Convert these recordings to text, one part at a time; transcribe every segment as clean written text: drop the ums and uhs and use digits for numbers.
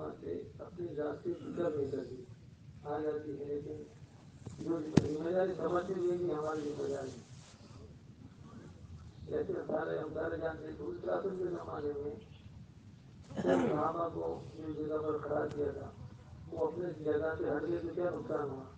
جماعت سے اپنی ذات سے فکر نہیں کرتی آ جاتی ہے، لیکن جو ذمہ داری سمجھتے ہوئے بھی ہماری ذمہ داری جیسے ہم سارے جانتے ہیں اس راسن کے زمانے میں صحابہ کو جن جگہ پر کھڑا کیا تھا وہ اپنے جگہ سے ہٹ گئے تو کیا نقصان ہوا؟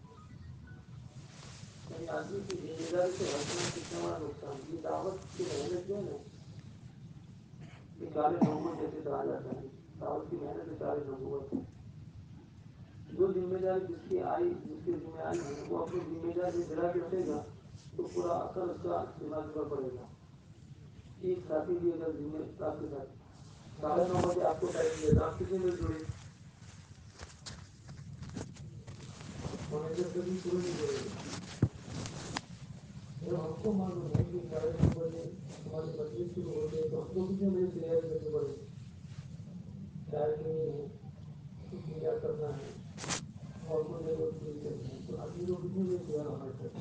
یعنی آدمی کی ذمہ داری سے ہٹنا کتنا بڑا نقصان، یہ دعوت کی محنت جو ہے نا، یہ چارے نبوت جیسے کہا جاتا ہے، دعوت کی محنت چارے نبوت ہے۔ جو ذمہ داری جس کی آئی، جس کی ذمہ آئی ہے، وہ اپنی ذمہ داری جلا کے اٹھے گا تو پورا اثر اس کا دماغ پر پڑے گا۔ ایک ساتھی بھی اگر ذمہ آپ کے ساتھ 9:30 بجے آپ کو ٹائم دیا تو آپ کتنے بجے جڑے؟ مینیجر کبھی پورے نہیں جڑے گا۔ جب ہم کو معلوم ہے کہ 9:30 بجے ہماری مجلس شروع ہوتی ہے تو ہم کو کتنے بجے تیاری کرنی پڑے گی؟ چائے پینی ہے، کیا کرنا ہے اور کوئی ضرورت نہیں کرنی ہے، تو آدمی کو کتنے بجے تیار ہونا چاہیے؟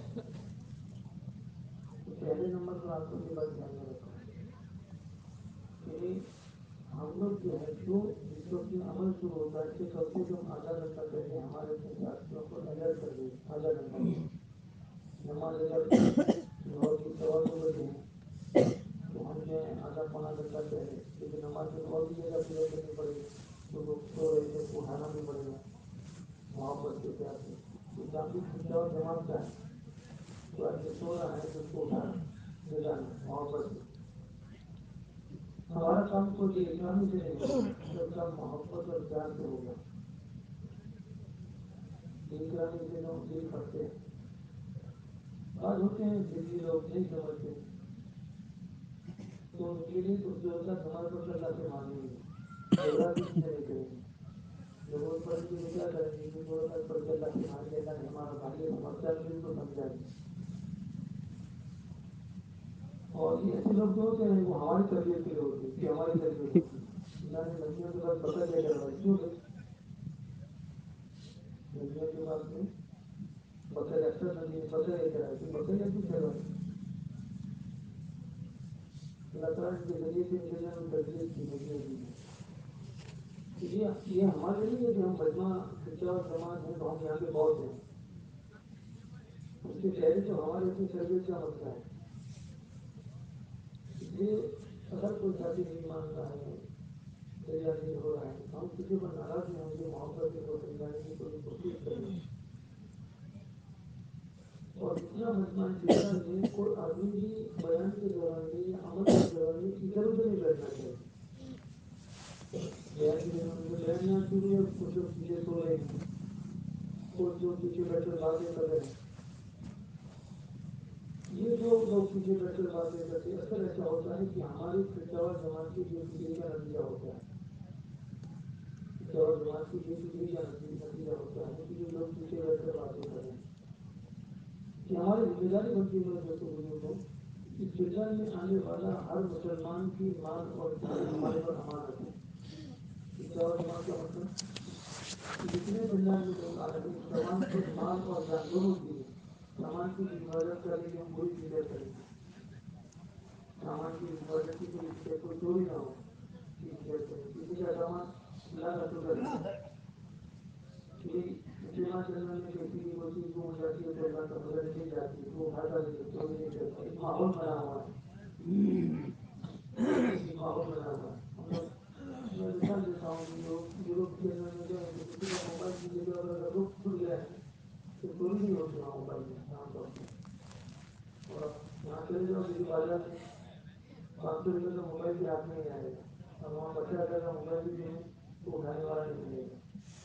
تو پہلے نمبر پر آپ کو یہ بات دھیان میں رکھنا ہے کہ ہم لوگ جو ہے جو جس وقت عمل شروع ہوتا ہے اس سے کم آدھا گھنٹہ پہلے ہمارے اپنے ساتھیوں کو الرٹ کر دیں، آدھا گھنٹہ نماز اگر 9:15 بجے ہیں تو ہم جو ہے آدھا پونا گھنٹہ پہلے، لیکن نماز میں اور بھی جگہ پورا کرنی پڑے گی تو لوگ سو رہے تھے اٹھانا بھی پڑے گا محبت کے پیار سے، کیونکہ آپ کی خرچہ جماعت کا ہے، تو آدمی سو رہا ہے تو اس کو اٹھانا جگانا محبت سے۔ ہمارا کام کوئی بے احترامی سے نہیں ہوگا، سب کام محبت اور پیار سے ہوگا۔ بے احترامی سے لوگ دل پھٹتے ہیں، بعض ہوتے ہیں دلی لوگ نہیں سمجھتے، تو ان کے لیے تو جو ہوتا ہے ہمارے پر اللہ سے مانگیں گے، جھگڑا کسی سے نہیں کریں گے، ضرورت پڑے گی تو کیا کریں گے کہ ضرورت پڑ کے اللہ سے مانگے، اللہ نے ہمارا بھائی ہے سمجھتا ہے ان کو سمجھائیں گے۔ اور یہ ایسے لوگ جو ہوتے ہیں وہ ہماری تربیت کے لیے ہوتے ہیں کہ ہماری تربیت ہوتی ہے، اللہ نے نبیوں کے بعد بکر لے کر آئی، کیوں بھائی؟ نبیوں کے بعد میں بکر اکثر نبی بکر لے کر آئے تو بکر کیوں چلائے؟ اللہ تعالیٰ کے ذریعے سے انسان میں تربیت کی نبیوں کی، یہ ہمارے لیے ہے کہ ہم بجمع خرچہ اور جماعت ہیں تو ہم یہاں کے بہت ہیں، اس سے پہلے تو ہماری اپنی تربیت کا مسئلہ ہے۔ اس لیے اگر کوئی ساتھی نہیں مان رہا ہے، تیار نہیں ہو رہا ہے، ہم کسی پر ناراض نہیں ہوں گے، محبت سے کو سمجھانے کی کوشش کریں گے۔ اور جتنا مجمع جتنا میں کوئی آدمی بھی بیان کے دوران میں یا عمل کے دوران میں ادھر ادھر نہیں بیٹھنا چاہیے۔ بیان کے دوران میں بیان یہاں شروع ہے، کچھ لوگ پیچھے سو رہے ہیں، کچھ لوگ پیچھے بیٹھ کر باتیں کر رہے ہیں۔ یہ جو لوگ پیچھے بیٹھ کر باتیں کرتے ہیں اکثر ایسا ہوتا ہے کہ ہماری خرچہ جماعت کی بے فکری کا نتیجہ ہوتا ہے، خرچہ جماعت کی بے فکری کا نتیجہ ہوتا ہے کہ جو لوگ پیچھے بیٹھ کر باتیں کر رہے ہیں۔ کہ ہماری ذمہ داری بنتی ہے دوستوں بزرگوں اس چندن میں آنے والا ہر مسلمان کی مال اور جان ہمارے پر امانت ہے۔ خرچہ جماعت کا مطلب جتنے چندن میں لوگ آ رہے ہیں تمام کو مال اور جان دونوں دیے، سامان کی حفاظت کریں گے، ہم پوری فکر کریں گے، سامان کی حفاظت کی پوری فکر، کوئی چوری نہ ہو کی فکر کریں، کسی کا سامان لا نہ ٹوٹا جائے کہ جمع چندن میں کسی کی کوئی چیز گم جاتی ہے تو اللہ کا فضل مل جاتی ہے تو وہ اٹھاتا نہیں، چوری نہیں کرتا، ایک ماحول بنا ہوا ہے، ایک ماحول بنا ہوا ہے۔ ہم لوگ میں مثال دیتا ہوں کہ یوروپ کے اندر میں گئے تو کسی کا موبائل کی جگہ پر اگر رخ کھل گیا ہے تو چوری نہیں ہوتی وہاں موبائل میں عام طور پر، اور یہاں چلے جاؤ کسی بازار میں 500 روپئے کا موبائل بھی ہاتھ میں نہیں آئے گا، اور وہاں 50,000 کا موبائل بھی جو ہے تو اٹھانے والا نہیں ملے گا،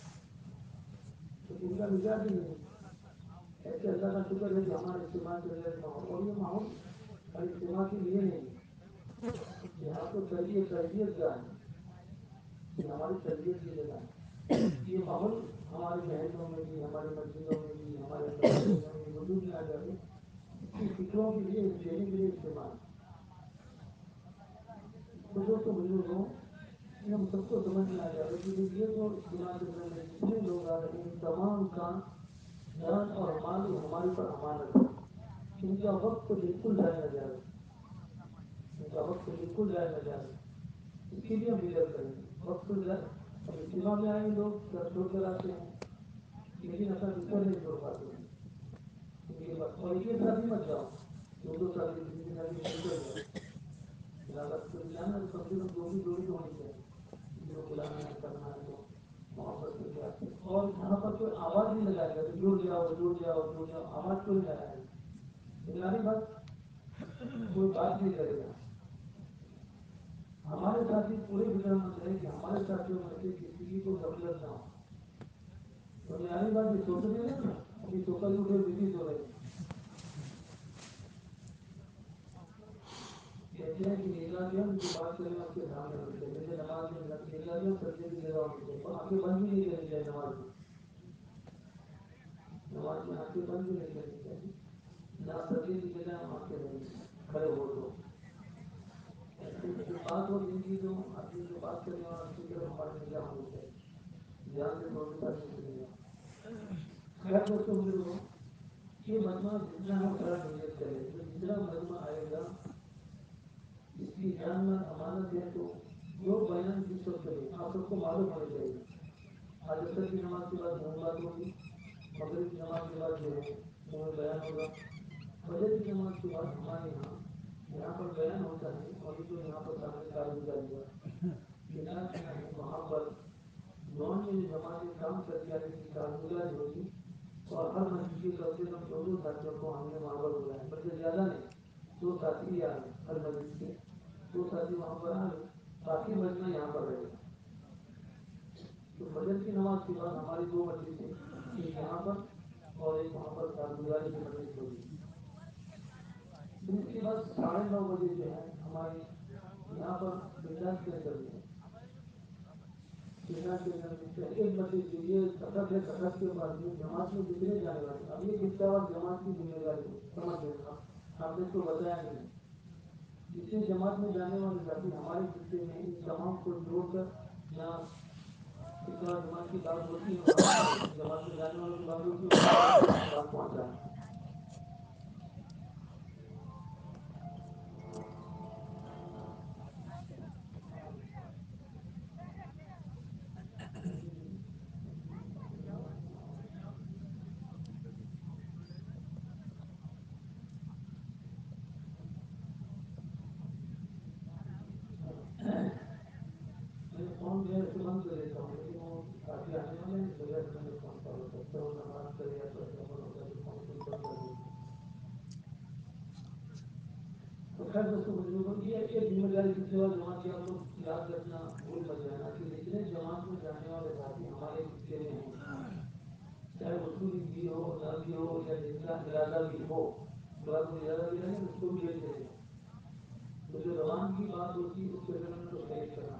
تو ان کا مزاج ہی نہیں ہے۔ ایسے اللہ کا شکر ہے کہ ہمارا اجتماع چل رہا ہے ماحول، اور یہ ماحول ہر اجتماع کے لیے نہیں ہے، یہاں تو تربیت کا ہے، یہ ہماری تربیت کی جگہ ہے۔ یہ ماحول ہمارے محلوں میں بھی، ہمارے مسجدوں میں بھی، ہمارے مدرسوں میں بھی وجود میں آ جائے کہ فکروں کے لیے دینے کے لیے استعمال۔ تو دوستوں بزرگوں ہم سب کو سمجھ میں آ جائے کہ یہ جو اجتماع کے اندر میں جتنے لوگ آ رہے ہیں تمام کا جان اور مال ہمارے پر امانت ہے، ان کا وقت بالکل ضائع نہ جائے، ان کا وقت بالکل ضائع نہ جائے، اس کے لیے ہم فکر کریں گے۔ وقت اب اجتماع میں آئے لوگ سر چھوڑ کر آتے ہیں لیکن اپنا دوسرا نہیں چھوڑ پاتے ہیں ان کے پاس، اور ایک ساتھ ہی مت جاؤ، دو سال کی کسی کے ساتھ مل کر جاؤ، علاقت کو جانا تو کم سے کم دو بھی جوڑی تو ہونی چاہیے، کسی کو بلانا ہے کرنا ہے تو محبت کر کے آتے ہیں۔ اور یہاں پر کوئی آواز نہیں لگائے گا کہ جڑ جاؤ جڑ جاؤ جڑ جاؤ، آواز کوئی نہیں لگائے گا، بنیادی بات کوئی بات نہیں کرے گا۔ ہمارے ساتھی پورے فکر مند ہے کہ ہمارے ساتھیوں میں سے کسی کو غفلت نہ ہو۔ بنیادی بات یہ سوچ رہے ہیں نا، ابھی سوکل اٹھے بزی ہو رہے ہیں، کہتے ہیں کہ نیلالیم جو بات کریں اس کے سامنے ہونے چاہیے، جیسے نماز میں نیلالیم سجدے کی جگہ ہونی چاہیے، اور آنکھیں بند بھی نہیں کرنی چاہیے نماز میں، نماز میں آنکھیں بند بھی نہیں کرنی چاہیے، نہ سجدے کی جگہ آنکھیں نہیں کھڑے ہو تو بات ہو جن کی جو آدمی جو بات کرنے والا اس کی طرف ہماری نگاہ ہونی چاہیے، دھیان سے تھوڑی بات نہیں سنیے۔ خیر دوستوں بزرگوں، یہ مجمع جتنا ہے اتنا نیت کرے، جتنا مجمع آئے گا اس کی جان میں امانت ہے، تو جو بیان جس وقت کرے آپ سب کو معلوم ہونا چاہیے۔ آج اثر کی نماز کے بعد منہ بات ہوگی، مغرب کی نماز کے بعد جو ہے منہ بیان ہوگا، فجر کی نماز کے بعد ہمارے یہاں پر بیان ہوتا ہے، اور جو یہاں پر سامنے کارگزاری ہوا کتنا کیا ہے وہاں پر لون میں جو جماعتیں کام کرتی آ رہی تھی کارگزاری ہوگی، اور ہر مسجد کے کم سے کم 2 ساتھیوں کو ہم نے وہاں پر بلایا، بلکہ زیادہ نہیں، 2 ساتھی ہی آ رہے ہیں، ہر مسجد کے 2 ساتھی وہاں پر آ رہے، باقی مجمع یہاں پر رہے گا۔ تو فجر کی نماز کے بعد ہماری 2 مسجدیں، ایک یہاں پر اور ایک وہاں پر کارگزاری کی مسجد ہوگی۔ پھر اس کے بعد 9:30 بجے جو ہے ہمارے یہاں پر بلڈنگ کے اندر میں ایک مسجد یہ سفر ہے، سفر کے بعد میں جماعت میں جتنے جانے والے، اب یہ کتنا اور جماعت کی ذمہ داری ہے، سمجھ لینا آپ نے اس کو بتایا نہیں، جتنے جماعت میں جانے والے ساتھی ہمارے خطے میں ان تمام کو جوڑ کر جہاں کتنا جماعت کی بات ہوتی ہے وہاں جماعت میں جانے والوں کی بات ہوتی ہے وہاں بات پہنچانا۔ میں فون جو ہے بند کر دیتا ہوں، لیکن وہ کافی آنے والے ہیں، بغیر سے میں فون فالو کرتا ہوں، نماز کرے یا تو ایسا ہوگا تو فون کو بند کر دیتا ہوں۔ تو خیر دوستوں بزرگوں، یہ ایک ذمہ داری کی سیوا جماعت کی آپ لوگ یاد رکھنا بھول مت جانا کہ جتنے جماعت میں جانے والے ساتھی ہمارے خطے میں ہیں، چاہے وصولی بھی ہو نہ بھی ہو یا جن کا ارادہ بھی ہو، مراد کو ارادہ بھی رہے اس کو بھی لے چلے، تو جو زبان کی بات ہوتی ہے اس کے ذمہ میں تو شریک کرنا۔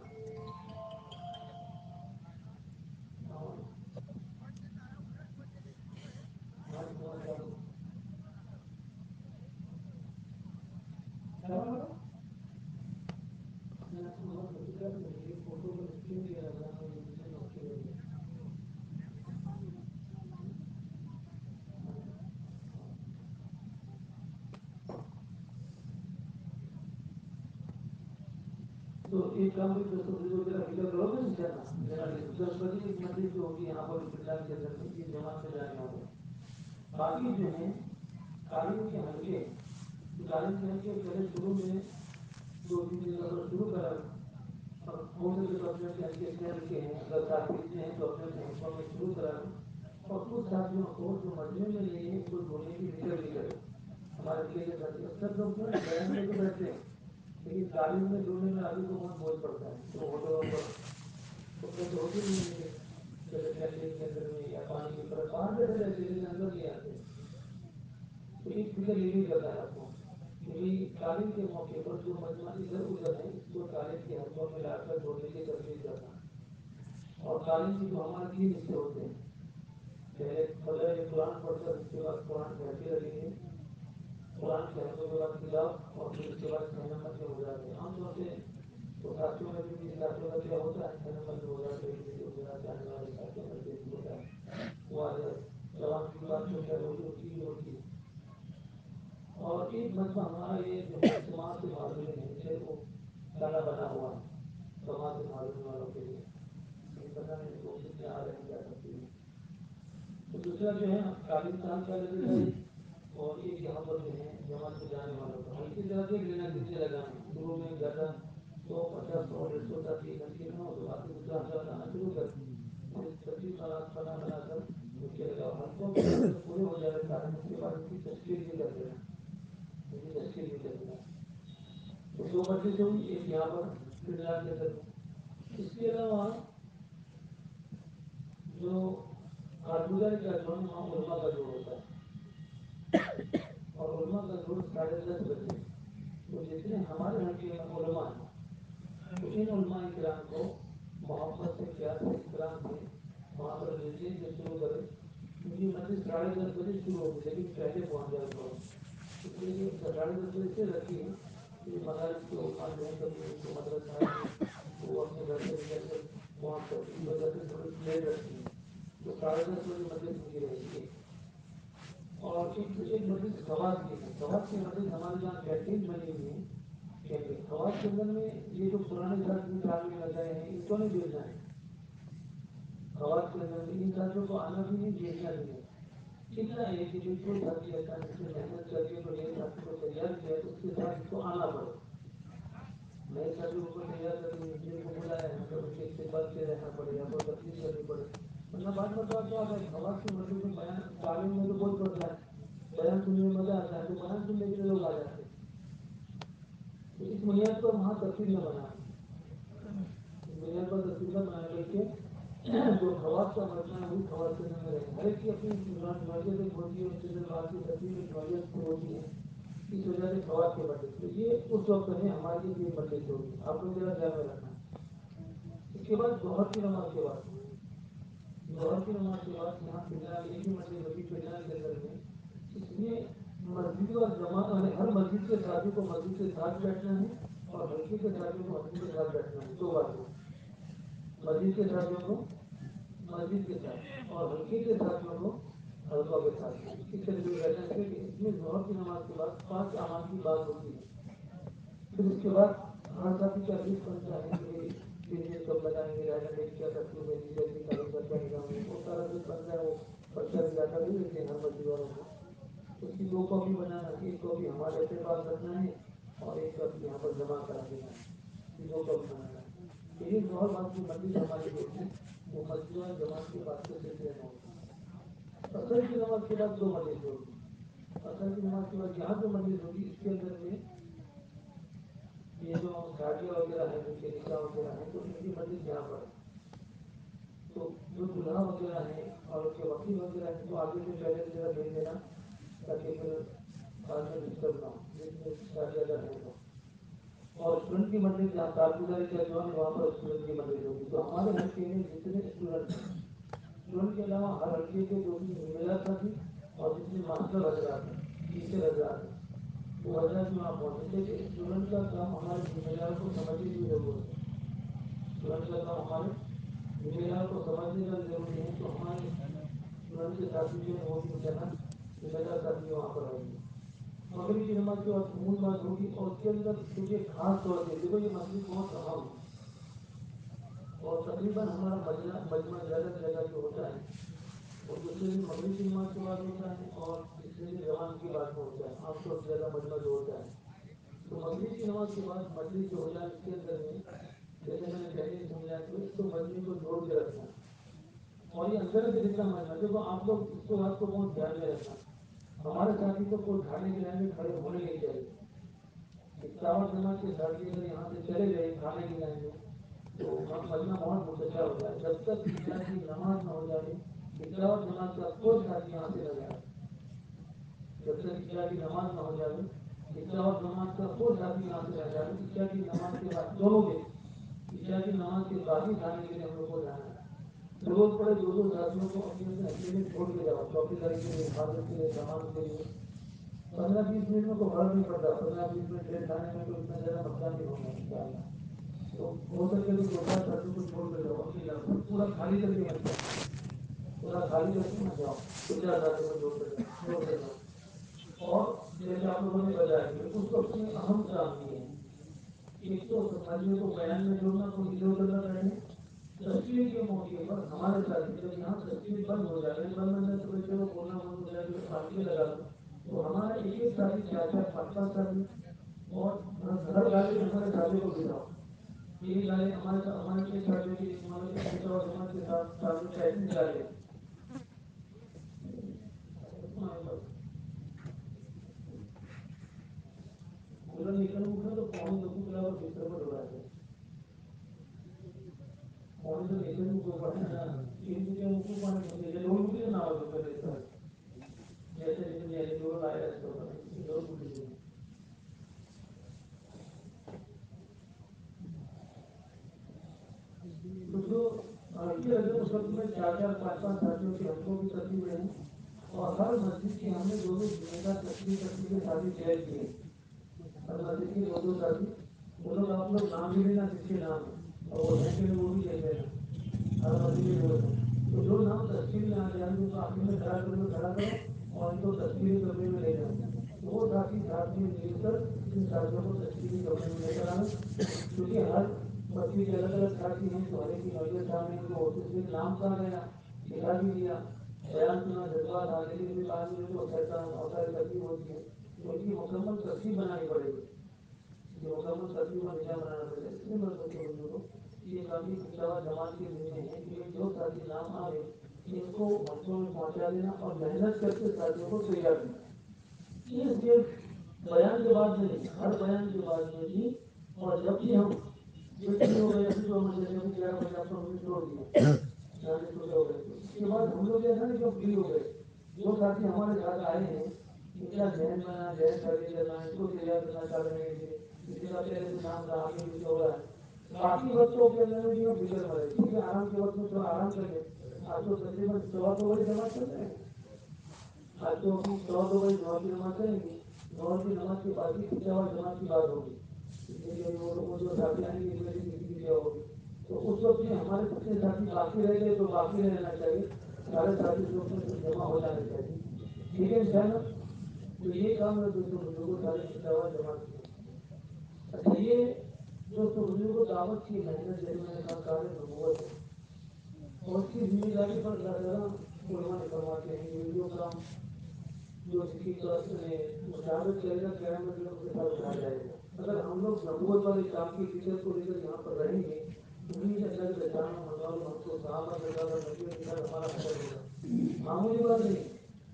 تو ایک کام بھی دوستوں بزرگوں کا فکر کرو گے انشاءاللہ، 10 بجے ایک مسجد جو ہوگی یہاں پر بلڈنگ کے اندر میں یہ جماعت میں جانے والے، باقی جو ہیں قالین کے حلقے، قالین کے حلقے پہلے شروع میں 2-3 دن کا شروع کرا، اور ہو سکے تو اپنے حلقے اتنے ہلکے ہیں، اگر ساتھی اتنے ہیں تو اپنے حلقوں میں شروع کرا، اور کچھ ساتھیوں کو جو مجمع میں نہیں ہے ان کو جوڑنے کی فکر نہیں کرے۔ ہمارے حلقے کے ساتھی اکثر لوگ جو ہے بیان میں تو بیٹھتے ہیں لیکن تعلیم میں جڑنے میں آدمی کو بہت بوجھ پڑتا ہے، تو ہوٹلوں پر تو ہوتی نہیں ہے کہ کینٹین کے اندر میں یا پانی کی طرف باہر بیٹھے رہتے لیکن اندر نہیں آتے، تو ایک فکر یہ بھی کرنا ہے آپ کو کہ بھائی تعلیم کے موقع پر جو مجمع ادھر ادھر ہے اس کو تعلیم کے حلقوں میں لا کر جوڑنے کی ترغیب کرنا، اور تعلیم کی جو ہمارے 3 حصے ہوتے ہیں، پہلے فجر قرآن پڑھ کر اس کے بعد قرآن کے حلقے لگیں گے، قرآن کے حلقوں کے بعد کتاب، اور پھر اس کے بعد 6 نمبر کے ہو جاتے ہیں، عام طور سے تو ساتھیوں میں بھی ساتھیوں کا کیا ہوتا ہے 6 نمبر کے ہو جاتے ہیں، کسی گجرات سے آنے والے ساتھیوں کا بھی ہوتا ہے، وہ جوان کی بات تو خیر ہوتی ہی ہوتی ہے۔ اور ایک مجمع ہمارا یہ جو ہے سماج سے معذوری نہیں ہے، وہ تالا بنا ہوا ہے سماج سے معذوری والوں کے لیے، यहाँ रह जा सकती है। तो दूसरा जो है खालिस्तान का लगेगा और एक यहाँ पर जो है जमात से जाने वालों का हल्की तरह देख लेना कितने लगाना शुरू में ज़्यादा 150 100 150 तक एक घंटे में हो तो बाकी दूसरा हजार आना शुरू कर 25 बनाकर उसके लगाओ हल्कों के पूरे हो जाए कारण उसके बाद उसकी तस्वीर भी कर देना उसकी तस्वीर भी कर देना। तो 2 बच्चे से हुई एक यहाँ पर फिलहाल के अंदर। इसके अलावा जो कारगुजारी का जोड़ वहाँ उलमा का जोड़ होता है और उलमा का जोड़ 10:30 बजे। तो जितने हमारे हल्के में उलमा है तो इन उलमा इकराम को मोहब्बत से प्यार से इकराम से वहाँ पर मिलने से शुरू करें क्योंकि मंदिर 10:30 बजे शुरू होगी लेकिन पहले पहुँच जाए तो इसलिए 10:30 बजे से रखी कि मदारिस के उलमा जो है कभी उनको मदरसा है वो अपने घर से निकल कर पहुँच कर इस वजह से थोड़ी लेट रखती है तो 10:30 बजे मस्जिद खुली रहेगी। और एक मस्जिद खवास की है खवास की मस्जिद हमारे यहाँ कैंटीन बनी हुई है कैंटीन खवास के अंदर में ये जो पुराने घर में लगाए हैं इनको नहीं बेचना है खवास के अंदर में इन साथियों को आना भी नहीं बेचना भी नहीं इतना है कि जो कोई साथी ऐसा जिसने मेहनत करके कोई नए साथी को तैयार किया तो उसके साथ इसको आना पड़े नए साथियों को तैयार करके जिनको बुलाया है तो उनके इस्तेमाल से रहना पड़े या कोई तकलीफ करनी पड़े वरना बात बताओ क्या है खवास की मस्जिद में बयान तालीम में तो बहुत पड़ता है बयान सुनने में मजा आता है तो बयान सुनने के लिए लोग आ जाते हैं तो इस बुनियाद पर वहाँ तस्वीर न बना बुनियाद पर तस्वीर न बनाने बल्कि जो खवास का मसला है वही खवास के अंदर रहेगा हर एक की अपनी नौजत एक होती है उसके अंदर बात की तस्वीर एक नौजत होती है इस वजह से खवास के बदले तो ये उस वक्त में हमारे लिए ये बदले से होगी आप लोग जरा ध्यान में रखना। इसके बाद जोहर की नमाज के बाद यहाँ फिलहाल एक ही मस्जिद होगी फिलहाल के अंदर में इसमें मस्जिद और जमात हर मस्जिद के साथियों को मस्जिद के साथ बैठना है और हल्के के साथियों को मस्जिद के साथ बैठना है। 2 बातें मस्जिद के साथियों को मस्जिद के साथ और हल्के के साथियों को हल्का के साथ इस तरीके बैठना है कि इसमें जोहर की नमाज के बाद 5 अमाल की बात होती है। फिर उसके बाद हर साथी का लिस्ट बनता है कि दिन कब लगाएंगे रहना मेरी क्या तकलीफ है जल्दी करें क्या निजाम है वो सारा लिस्ट बनता है वो पर्चा भी जाता नहीं देते हर मस्जिद वालों को उसकी 2 कॉपी बनाना एक कॉपी हमारे अपने पास रखना है और एक कॉपी यहाँ पर जमा करा देना है 2 कॉपी बनाना है। तो ये जोहर बात की मस्जिद हमारी जो होगी वो मस्जिद और जमात के बाद के सिलसिले में होगी। असर की नमाज के बाद 2 मस्जिद होगी असर की नमाज के बाद यहाँ जो मस्जिद होगी इसके अंदर में ये जो शादियाँ वगैरह है जिनके निकाह वगैरह है तो इनकी मस्जिद यहाँ पर तो जो दुल्हा वगैरह है और उसके वकील वगैरह है तो आगे से पहले जरा भेज देना ताकि फिर बाद में डिस्टर्ब ना हो जिसमें शादी अगर है तो। और स्टूडेंट की मस्जिद जहाँ कारगुजारी का जो है वहाँ पर स्टूडेंट की मस्जिद होगी तो हमारे हल्के में जितने स्टूडेंट हैं स्टूडेंट के अलावा हर हल्के के 2-3 जिम्मेदार साथी और जितने मास्टर हजरात हैं टीचर हजरात हैं वो हजरात भी वहाँ पहुँचे लेकिन स्टूडेंट का काम हमारे जिम्मेदारों को समझने की जरूरत है स्टूडेंट का काम हमारे जिम्मेदारों को समझने का जरूरी है तो हमारे स्टूडेंट के साथी जो है वो भी इंशाल्लाह जिम्मेदार साथी वहाँ पर रहेंगे। मगरिब की नमाज के बाद मूल बात होगी और उसके अंदर क्योंकि खास तौर से देखो ये मस्जिद बहुत अहम है और तकरीबन हमारा मजमा ज़्यादा से ज़्यादा जो होता है वो दूसरे दिन मगरिब की नमाज के बाद होता है और तीसरे दिन रवान की बात में होता है आमतौर से ज़्यादा मजमा जो होता है तो मगरिब की नमाज के बाद मस्जिद जो होता है इसके अंदर में जैसे मैंने पहले समझाया तो इसको मस्जिद को जोड़ के रखना और ये अंदर से जितना मजमा देखो आप लोग इसको बात को बहुत ध्यान में रखना हमारे साथी को कोई खाने की लाइन में खड़े होने नहीं चाहिए। इस्लाम जमात के साथी अगर यहाँ से चले गए खाने की लाइन में तो मजमा बहुत मुतशा हो जाए जब तक इशा की नमाज न हो जाए इस्लाम जमात का कोई साथी यहाँ से न जाए जब तक इशा की नमाज न हो जाए इस्लाम जमात का कोई साथी यहाँ से न जाए इशा की नमाज के बाद दोनों के इशा की नमाज के बाद ही खाने के लिए हम लोग को जाना है। जरूरत पड़े 2-2 साथियों को अपने अपने अकेले छोड़ के जाओ चौकीदारी के लिए हिफाजत के लिए सामान के लिए 15-20 मिनट में कोई फर्क नहीं पड़ता 15-20 मिनट लेट खाने में कोई इतना ज़्यादा मसला नहीं होगा इंशाल्लाह। तो हो सके तो 2-4 साथियों को छोड़ के जाओ अकेला पूरा खाली करके मत जाओ पूरा खाली करके मत जाओ 2-4 साथियों को छोड़ के जाओ। और जैसे आप लोगों ने बताया कि उस वक्त में अहम काम ये है एक तो मजमे को बयान में जोड़ना कोई इधर उधर न बैठे तस्वीर के मौके पर हमारे साथ जब यहाँ तस्वीर बंद हो जाए, बंद होने से पहले चलो बोलना बंद हो जाए तो फांसी लगा दो, तो हमारा एक एक साथी चार चार पाँच पाँच साथी और हर गाड़ी में हमारे साथी को बिठाओ। ये गाड़ी हमारे के साथी की हमारे पिता और समाज के साथ साथी कैसे निकाले पूरा निकल उठा तो पौने दो की बराबर बिस्तर पर उड़ा है पौने तो निकल को पड़ा ना तीन के ऊपर पानी होते हैं लोग भी ना हो तो कर देता है जैसे जैसे जैसे लोग आए तो लोग भी तो जो ये लगे उस वक्त में चार चार पाँच पाँच साथियों की हमको भी तस्वीरें हैं और हर मस्जिद की हमने दो दो जिम्मेदार तस्वीर के साथ ही शेयर किए हर मस्जिद की दो दो साथी वो लोग आप लोग नाम भी लेना किसके नाम है और वो है कि वो भी देख लेना हर मस्जिद के दो तो जो नाम तस्वीर में आ जाए उनको आखिर में खड़ा करो और इनको तस्वीरी कमरे में ले जाओ वो साथी साथ में मिलकर इन साथियों को तस्वीरी कमरे में लेकर आए क्योंकि हर मस्जिद के अलग अलग साथी हैं तो हर एक की नजर सामने उनको उसमें नाम कहा गया दिखा भी दिया बयान सुना जज्बात आगे भी बाद में जो शैतान और सारी तस्वीर होती है तो उनकी मुकम्मल तस्वीर बनानी पड़ेगी जो मुकम्मल तस्वीर का निशान बनाना पड़ेगा इसलिए मैं सोचूँ को ये काफी पिछड़ा जमात के लिए है कि जो साथी नाम आ रहे इनको मंचों में पहुंचा देना और मेहनत करके साथियों को तैयार करना ये सिर्फ बयान के बाद नहीं हर बयान के बाद में भी और जब भी हम फ्री हो गए अभी तो हम जैसे अभी 11 बजे आपको हमने छोड़ दिया साढ़े 16 हो गए उसके बाद हम लोग जैसा ना जब फ्री हो गए जो साथी हमारे साथ आए हैं इनका जहन बना जहन खरीद करना इनको तैयार करना चाहने के लिए किसी का पहले से नाम था आगे भी हो रहा है बाकी वक्तों के अंदर में भी हम फिक्र में रहे ठीक है आराम के वक्त में थोड़ा आराम कर ले आज तो तकरीबन 2 बजे जमा कर रहे हैं आज तो हम 2 बजे नमाज की नमाज करेंगे नमाज की नमाज के बाद ही पिछावा जमात की बात होगी इसलिए वो जो साथी आएंगे इसमें से किसी की क्या होगी तो उस वक्त में हमारे कितने साथी बाकी रह गए तो बाकी रहना चाहिए सारे साथी उस वक्त में जमा हो जाने चाहिए ठीक है इंशाल्लाह तो ये काम है दोस्तों बुजुर्गों सारे पिछावा जमा किया अच्छा ये दोस्तों बुजुर्गों दावत की मेहनत जैसे मैंने कहा कार्य नबूवत है और उसकी जिम्मेदारी पर उलमा ने फरमाते हैं ये जो काम जो जिसकी मुशावरत करेगा क़यामत में उसके साथ उठाया जाएगा अगर हम लोग नबूवत वाले काम की फिक्र को लेकर यहाँ पर रहेंगे उम्मीद अल्लाह के पहचान मंगाल हमको सहाबा सरकार नबियों के साथ हमारा हशर होगा मामूली बात नहीं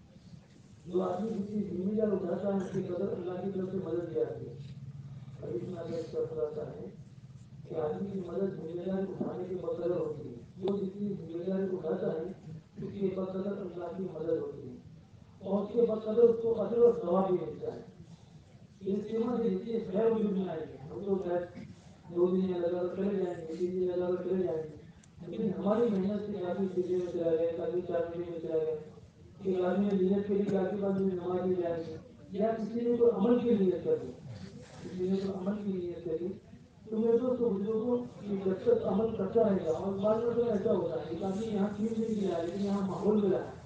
जो आदमी जितनी जिम्मेदार उठाता है उसकी कदर अल्लाह की तरफ से मदद दी जाती है अभी इसमें अल्लाह इस तरफ आता है कि आदमी की मदद जिम्मेदारी उठाने के बकदर होती है जो जितनी जिम्मेदारी उठाता है उसके बकदर अल्लाह की मदद होती है और उसके बकदर उसको अजर और सवाब भी मिलता है इज्तिमा से जितनी खैर वजूद में आएगी हम तो शायद 2 दिन लगाकर चले जाएंगे 3 दिन लगाकर चले जाएंगे लेकिन हमारी मेहनत से काफी सीधे में चला गया काफी 4 महीने में चला गया एक आदमी ने नीयत के लिए काफी बाद में नमाज नहीं जाएगी या किसी ने कोई अमल की नीयत कर ली किसी ने कोई अमल की नीयत करी तो मेरे दोस्तों बुजुर्गों की जब तक अमल करता रहेगा और बाद में तो ऐसा होता है एक आदमी यहाँ 3 दिन की आया लेकिन यहाँ माहौल मिला है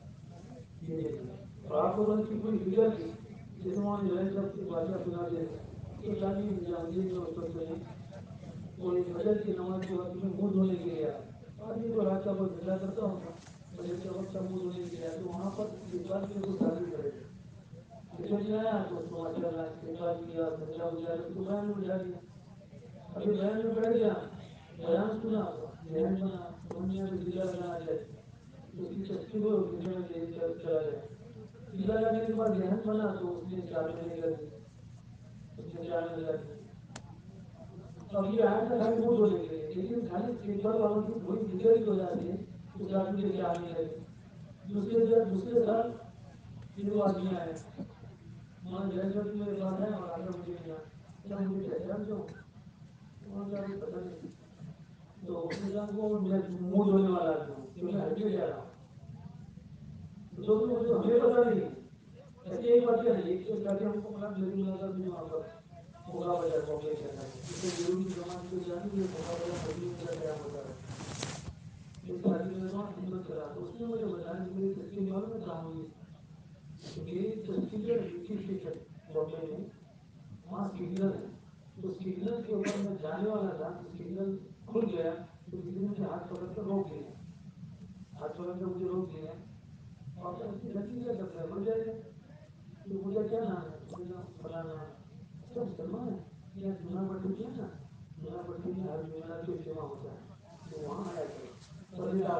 तो आप लोगों ने पूरी फिक्र की जैसे वहाँ निरंतर सब की बातें सुना देंगे एक आदमी निजामुद्दीन में उस वक्त में कोई फजर की नमाज के वक्त में मुंह धोने के लिए आया आदमी तो रात का बहुत धंधा करता होगा फजर के वक्त का मुंह धोने के लिए तो वहाँ पर इस्तेमाल के कुछ साथी खड़े थे जैसे मैं आया तो उसको माशाल्लाह इस्तेमाल किया समझा बुझा उसको बयान में बुझा दिया अभी बयान में बैठ गया बयान सुना जहन बना समझ में अभी जिला लगाना चाहिए तो उसकी तस्वीर को जिले में चला गया जिला लगाने के बाद जहन बना तो उसने 4 महीने कर दी उसने 4 महीने कर दी अब ये आया था खाली मुंह धोने के लिए लेकिन खाली इस्तेमाल वालों की थोड़ी फिक्र ही हो जाती है उस आदमी के 4 महीने लगे दूसरे साल फिर वो आदमी आया वहाँ जैसे मेरे पास है और आगे मुझे मिला क्या मुझे पहचान दो वहाँ का अभी पता नहीं तो उसने कहा वो मैं मुंह धोने वाला आदमी हूँ कि मैं हज पे जा रहा हूँ तो दोस्तों मुझे हमें पता नहीं ऐसे एक बात क्या नहीं एक जाके हमको मिला मेरी मुलाकात भी वहाँ पर भोगा बाजार बॉम्बे के अंदर इससे गुरु की जमात को जानी ये भोगा बाजार मदीने का क्या होता है एक साथी मेरे वहाँ हिम्मत करा तो उसने मुझे बताया कि मेरी तस्वीर मालूम है कहाँ हुई तो मेरी तस्वीर लिखी थी बॉम्बे में वहाँ सिग्नल है तो सिग्नल के ऊपर मैं जाने वाला था तो सिग्नल खुल गया تو کسی نے مجھے ہاتھ پکڑ کر روک لیا, ہاتھ پکڑ کر مجھے روک لیا اور ایسی لڑکی کیا کرتا ہے, مر جائے گا. تو مجھے کیا نام ہے, مجھے نام فلاں نام. اچھا مسلمان ہے, کیا جنا پٹی کیا نا, جنا پٹی میں ہر جمعرات کو اجتماع ہوتا ہے, تو وہاں آیا کرو. پڑھ آؤ,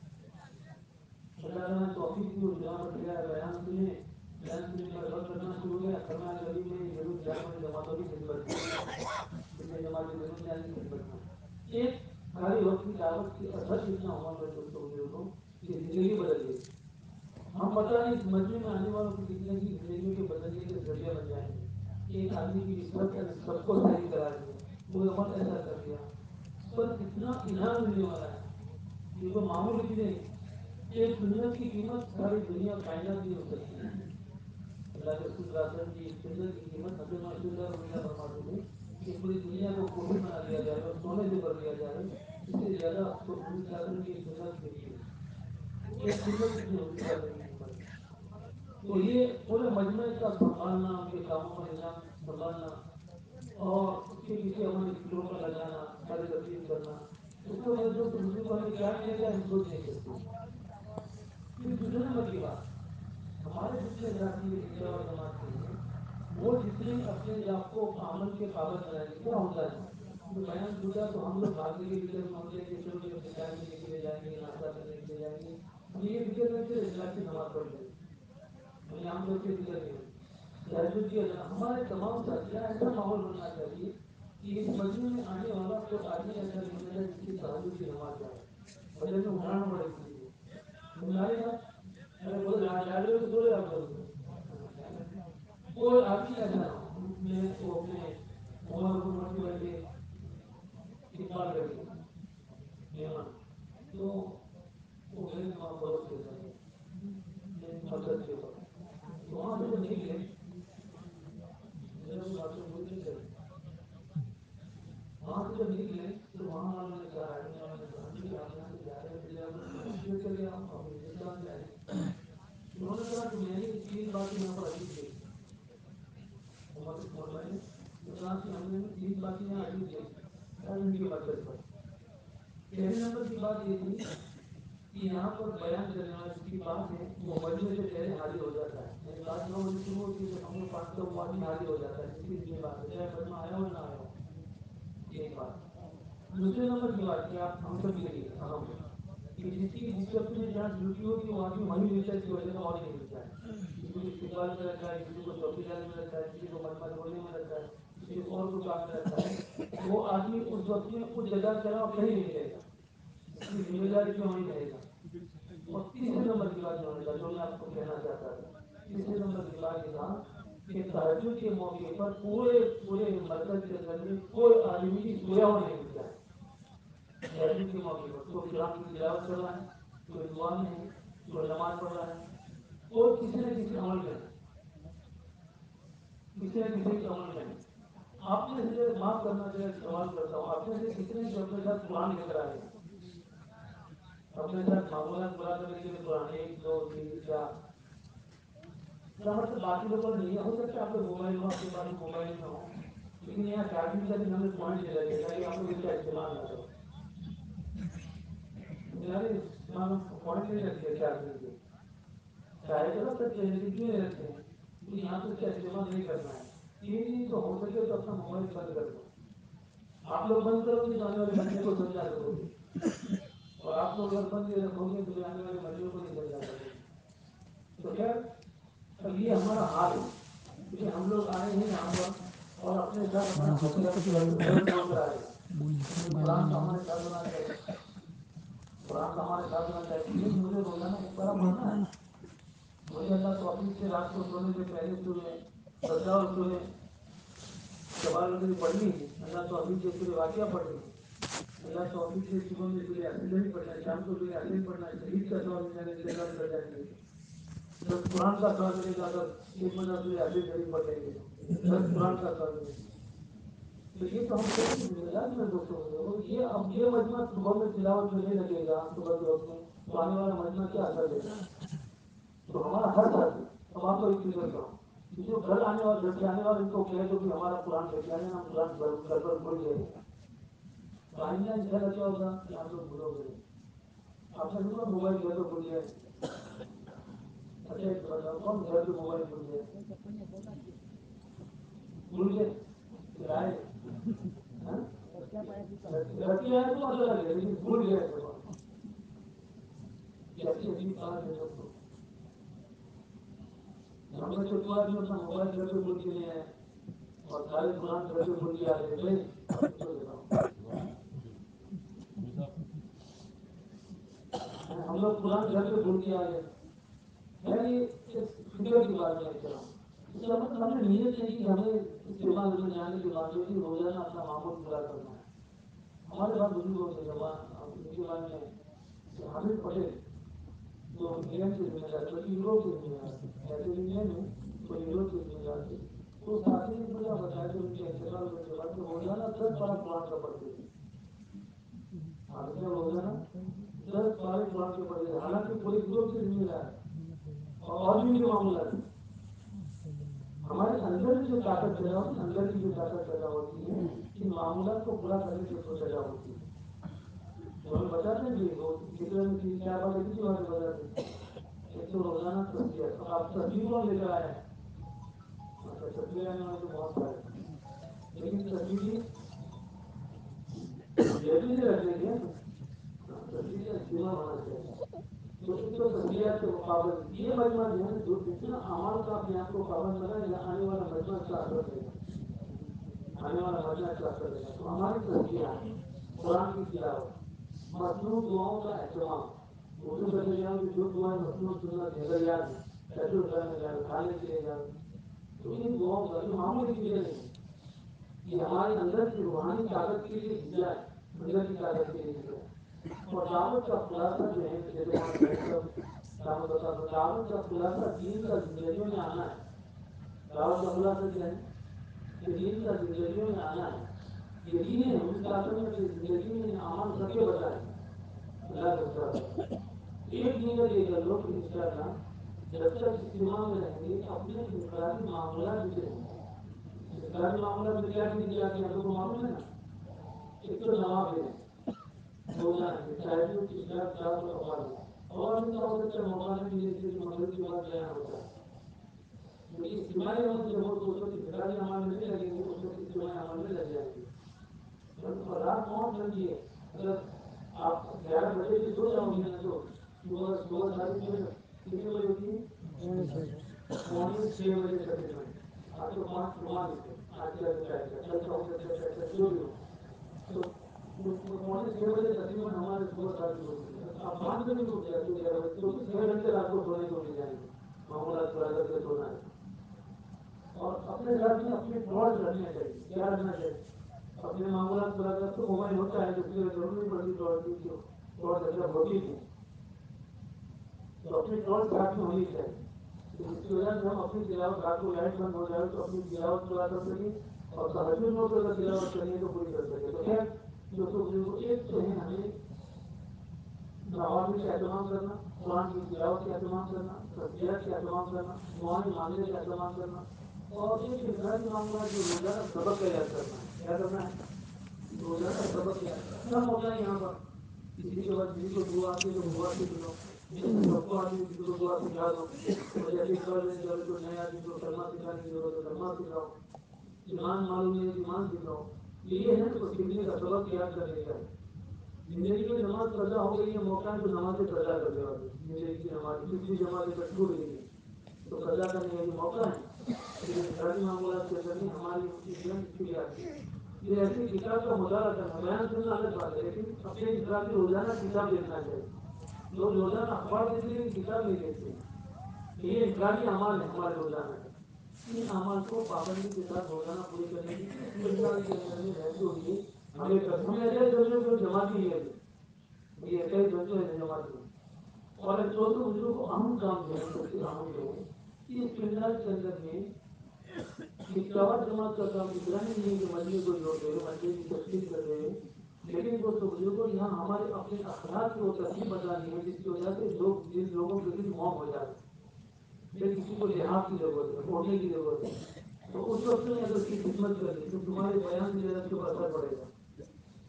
اللہ تعالیٰ نے توفیق دی, جنا پٹی کا بیان سنے, بیان سننے پر غور کرنا شروع کیا. فرمایا کبھی میں ضرور جاؤں جماعتوں کی خدمت میں, جتنے جماعت کی ضرورت جانے کی خدمت میں. ایک خالی وقت کی دعوت کی اثر اتنا ہوا میرے دوستوں بزرگوں کہ زندگی بدل گئی. ہم پتہ نہیں اس مجمع میں آنے والوں کی کتنے کی زندگیوں کے بدلنے کے ذریعہ بن جائیں گے. ایک آدمی کی نسبت ہے, سب کو صحیح کرا دیا, کوئی عمل ایسا کر دیا, اس پر کتنا انعام ملنے والا ہے, یہ تو معمولی بھی نہیں. ایک سنت کی قیمت ساری دنیا کائنات نہیں ہو سکتی. اللہ کے رسول راستن کی ایک سنت کی قیمت حضرت رسول اللہ فرماتے تھے کہ پوری دنیا کو کوٹھی بنا دیا جائے اور سونے سے بھر دیا جائے, اس سے زیادہ حضور راستن کی سنت ملتی ہے. ایک سنت کی حضور راستن کی قیمت. تو یہ پورے مجمع کا سنبھالنا, ان کے کاموں کا نظام سنبھالنا اور اس کے پیچھے ہمیں فکروں کا لگانا, ساری تفصیل کرنا, اس کو میں جو حضور کو ہمیں کیا ملے گا ہم سوچ نہیں سکتے. پھر دوسرے نمبر کی بات, ہمارے جتنے ساتھی رشتہ اور جماعت کے ہیں وہ جتنے اپنے آپ کو عمل کے قابل بنائیں گے, کیا ہوتا ہے جو بیان چھوٹا تو ہم لوگ بھاگنے کے فکر میں ہوتے ہیں کہ چلو جب اپنے چائے پینے کے لیے جائیں گے, ناشتہ کرنے کے لیے جائیں گے, ہم یہ فکر میں سے اجلاس کی نماز پڑھ لیں گے, ہمیں عام طور سے فکر نہیں ہوتی. تہجد کی اذان, ہمارے تمام ساتھیاں ایسا ماحول بننا چاہیے کہ اس مجمع میں آنے والا کوئی آدمی ایسا نہیں ملے جس کی تہجد کی نماز جائے, بجے میں اٹھانا پڑے کسی کو. ہماری بات ارے بولو جہاں جا رہے ہو تو بولے آپ لوگ, کوئی آدمی ایسا نہ ہو. میں وہ اپنے عمر کو مرتی بیٹھے اقبال کر کے مہمان, تو وہ گئے وہاں پڑوس کے گھر مرکز کے اوپر, تو وہاں سے جب نکلے میرا کوئی بات پوری نہیں کری, وہاں سے جب نکلے تو وہاں والوں نے کہا, ایڈمن والوں نے کہا کہ آپ یہاں سے جا رہے ہیں پہلے آپ اپنی مشکل کر کے آؤ, آپ ہندوستان جائیں گے. انہوں نے کہا کہ میں نے 3 باتیں یہاں پر عجیب دیکھی. عمر بھائی نے کہا کہ ہم نے 3 باتیں یہاں عجیب دیکھی ان کے مرکز پر. پہلے نمبر کی بات یہ تھی کہ یہاں پر بیان کرنے والا جس کی بات ہے وہ مجمع سے پہلے حاضر ہو جاتا ہے, یعنی بات 9 بجے شروع ہوتی ہے تو 9:05 وہ آدمی حاضر ہو جاتا ہے, جس کی جتنی بات ہے چاہے مجمع آیا ہو نہ آیا ہو. ایک بات. دوسرے نمبر کی بات کیا ہم سب کے لیے اہم ہے کہ جس وقت میں جہاں ڈیوٹی ہوتی ہے وہ آدمی وہیں ملتا ہے, اس کی وجہ سے اور نہیں ملتا ہے. کسی کو استقبال میں رکھا ہے, کسی کو چوکیدار میں رکھا ہے, کسی کو مجمع چھوڑنے میں رکھا ہے, کسی کو اور کوئی کام میں رکھا ہے, وہ آدمی اس وقت میں اس جگہ کے علاوہ کہیں نہیں ملے گا, اس کی ذمہ داری کیوں وہیں رہے گا. اور تیسرے نمبر کی بات جو میں آپ کو کہنا چاہتا تھا, تیسرے نمبر کی بات یہ تھا کہ تہجد کے موقع پر پورے مرکز کے اندر میں کوئی آدمی بھی سویا ہوا نہیں ملتا ہے. تہجد کے موقع پر کوئی قرآن کی تلاوت کر رہا ہے, کوئی دعا میں ہے, کوئی نماز پڑھ رہا ہے, کوئی کسی نہ کسی عمل میں ہے, کسی نہ کسی عمل میں ہے. آپ نے سے معاف کرنا چاہیے, سوال کرتا ہوں, آپ نے سے کتنے جو اپنے ساتھ قرآن لے کر آئے ہیں, اپنے ساتھ معمولات پورا کرنے کے لیے قرآن 1 2 3 4, کیا مطلب باقی لوگوں نے نہیں, ہو سکتا آپ لوگ موبائل ہو, آپ کے پاس موبائل نہ ہو, لیکن یہاں چارجنگ کا بھی ہمیں پوائنٹ دے رکھے تاکہ آپ لوگ اس کا استعمال نہ کرو. پوائنٹ نہیں رکھتے چارجنگ کے, چاہے تو رکھ سکتے ہیں لیکن کیوں نہیں رکھتے ہیں, کیونکہ یہاں پہ اس کا استعمال نہیں کرنا ہے. 3 دن تو ہو سکے تو اپنا موبائل بند کر دو. آپ لوگ بند کرو گے تو آنے والے بچے کو سمجھا سکو گے, اور آپ لوگ اگر بند رکھو گے تو آنے والے بچوں کو نہیں سمجھا سکو گے. تو خیر اب یہ ہمارا حال ہے, کیونکہ ہم لوگ آئے ہیں یہاں پر اور اپنے ساتھ اپنا چھوڑ کر آئے ہیں. قرآن کا ہمارے ساتھ ہونا چاہیے, قرآن کا ہمارے ساتھ ہونا چاہیے. لیکن مجھے روزانہ ایک بار پڑھنا ہے, مجھے اللہ توفیق سے رات کو سونے سے پہلے سورہ سجدہ اور سورہ سوال وغیرہ پڑھنی ہے. اللہ توفیق سے سورہ واقعہ پڑھنی ہے, اللہ توفیق سے صبح میں سورہ یاسین بھی پڑھنا ہے, شام کو سورہ یاسین پڑھنا ہے. شہید کا ثواب مل جانے سے کر جائیں گے. 10 قرآن کا ثواب ملے گا, اگر 1 مہینہ سورہ یاسین شریف پڑھ لیں گے تو 10 قرآن کا ثواب ملے گا. تو یہ تو ہم سب کی ذمہ داری ہے دوستوں. یہ اب یہ مجمع صبح میں تلاوت میں نہیں لگے گا, صبح کے وقت میں, تو آنے والا مجمع کیا اثر دے گا. تو ہمارا ہر ساتھی, اب آپ کو ایک فکر کرو, جو گھر آنے والے, گھر سے آنے والے ان کو کہہ دو کہ ہمارا قرآن لے کے آنے, ہم قرآن گھر پر بھول جائیں گے. टाइम लाइन चला क्या होगा कि आप लोग भूलोगे नहीं। आपने सुना मोबाइल घर पे भूल गया। अच्छा एक बताओ कौन घर पे मोबाइल भूल गया? भूल गए लाए रखे आए तो मतलब लगे लेकिन भूल गए कैसी अजीब बात है सबको। हमने तो दो आदमी अपना मोबाइल घर पे भूल के नहीं आए और सारे कुरान घर पे भूल के आ गए भाई। हम लोग कुरान घर पे भूल के आ गए। यानी इस फिक्र की बात मैं कर रहा हूँ। इसका मतलब हमने नीयत नहीं की हमें इस्तेमाल में जाने के बाद भी रोजाना अपना मामूल पूरा करना है। हमारे पास बुजुर्ग होते जवान उनके बारे में हामिद पटेल जो इंग्लैंड के जिम्मेदार बल्कि यूरोप के जिम्मेदार ऐसे इंग्लैंड में तो यूरोप के जिम्मेदार थे। तो साथी ने मुझे बताया कि उनके इंतकाल होने के बाद रोजाना 10 पारा कुरान का पढ़ते थे। हामिद ने रोजाना 10 पारे कुरान के पढ़ते थे। हालांकि पूरे यूरोप के जिम्मेदार और भी उनके मामला है। हमारे अंदर में जो ताकत पैदा होती है अंदर की जो ताकत पैदा होती है इन मामूलात को पूरा करने की पैदा होती है। तो हमें बताते हैं कि वो जिक्र में 3-4 बार एक ही बात बताते हैं। एक तो रोजाना तस्बीह। अब आप तस्बीह कौन लेकर आए हैं? अच्छा तस्बीह आने वाले तो बहुत सारे लेकिन तस्बीह जैसे ही रख देंगे तस्बीह का इस्तेमाल होना चाहिए। तो एक तो तस्बीह के पाबंद ये मजमा जो है जो जितना अमाल का अपने आप को पाबंद बनाएगा आने वाला मजमा इसका असर देगा। आने वाला मजमा इसका असर देगा। तो हमारी तस्बीह कुरान की तिलावत मसनून दुआओं का एहतमाम उर्दू करने जाओ कि जो दुआएं मसनून सुन्नत नजरियात पैसे उठाने जाओ खाने के लिए जाओ तो इन दुआओं का ये मामूली चीजें नहीं है। ये हमारे अंदर की रूहानी ताकत के लिए दिया है। अंदर की ताकत के लिए दिया है। और दावत का खुलासा जो है जैसे दावत का खुलासा दीन का जिंदगियों में आना है। दावत का खुलासा क्या है कि दीन का जिंदगियों में आना है। ये दीन है हम इस आखिर में अपनी जिंदगी में अमल करके बताएं अल्लाह का शुक्र। एक नीयत ये कर लो कि इंशाअल्लाह जब तक इस्तिमा में रहेंगे अपने इनफरादी मामूलात बिगड़ेंगे। इनफरादी मामूलात में क्या चीज़ जाती है आप लोगों को मालूम है ना? एक तो नवाफिल रोजाना के तहज्जुद इशराक सात और अवाज़ में क्या हो सकता है मौका नहीं मिले जैसे कि मगरिब के बाद बयान होता है। क्योंकि इज्तिमाई अमल जब हो तो उस वक्त इनफरादी अमल में नहीं लगेंगे उस वक्त इज्तिमाई अमल में लग जाएंगे। और रात 9 बजे अगर आप 11 बजे से सो जाओगे ना तो सुबह सारी कितने बजे होती है? मॉर्निंग 6 बजे तकरीबन। आज तो 5 घुमा देते आज क्या दिन है कल का हो सकता है ऐसा जो भी हो। तो मॉर्निंग 6 बजे तकरीबन हमारे सुबह शादी होती है। आप 5 बजे उठ जाते हो 11 बजे तो 6 घंटे रात को सोने को मिल जाएंगे। मामूलात पूरा करके सोना है। और अपने साथ में अपने प्लॉट रखने चाहिए। क्या रखना चाहिए? अपने मामूलात पूरा कर तो मोबाइल होता है तो उसकी जरूरत नहीं पड़ती प्लॉट की प्लॉट जब होती थी तो अपनी प्लॉट साथ में होनी चाहिए। तो जिसकी वजह से हम अपनी तिलावत रात को लाइट बंद हो जाए तो अपनी तिलावत पूरा कर सकें और तहज्जुद में अगर तिलावत करनी है तो पूरी कर सकें। तो खैर दोस्तों बुजुर्गों एक तो है हमें नवाफिल का एहतमाम करना कुरान की तिलावत का एहतमाम करना तस्बीहात का एहतमाम करना दुआएं मांगने का एहतमाम करना और एक इनफरादी मामला जो रोजाना सबक का याद करना है। क्या करना है? रोजाना सबक याद करना सब होता है यहाँ पर। किसी के बाद किसी को दुआ आती है तो दुआ सीख लो। सबको आती है किसी को दुआ सिखा दो। और जैसे इकबाल ने जब कोई नया आदमी को कलमा सिखाने की जरूरत है कलमा सिखाओ। ईमान मालूम नहीं तो ईमान सिखाओ। ये है ना तो सीखने का सबक याद करने का है। जिंदगी में नमाज कज़ा हो गई है मौका है तो नमाज कज़ा कर दो। जिंदगी की नमाज पिछली जमात पर छूट गई है तो कज़ा करने का ये मौका है। लेकिन इनफरादी मामूलात के अंदर भी हमारी इसलिए इसलिए आती है। ये ऐसी किताब का मुताला करना बयान सुनना अलग बात है लेकिन अपने इनफरादी रोजाना किताब देखना चाहिए। लोग रोजाना अखबार देखते लेकिन किताब नहीं देखते। ये इनफरादी अमाल है हमारे रोजाना का। इन अमाल को पाबंदी के साथ रोजाना पूरे करने की जिम्मेदारी के अंदर में रहते हुए हमें हमें ऐसे समझो कि जमात ही है ये ऐसा ही समझो है जमात में। और एक दोस्तों बुजुर्गों को अहम काम जो है सबसे अहम जो है इस फिलहाल के अंदर में इक्यावन जमात का काम इतना ही नहीं है कि मजमे को जोड़ दे मजमे की तस्वीर कर रहे हैं। लेकिन दोस्तों बुजुर्गों यहाँ हमारे अपने अखलाक की वो तरतीब बतानी है जिसकी वजह से लोग जिन लोगों के लिए मौत हो जाए फिर किसी को लिहाज की जरूरत है ओढ़ने की जरूरत है तो उस वक्त में अगर उसकी खिदमत कर ली तो तुम्हारे बयान से ज़रा उसके ऊपर असर पड़ेगा।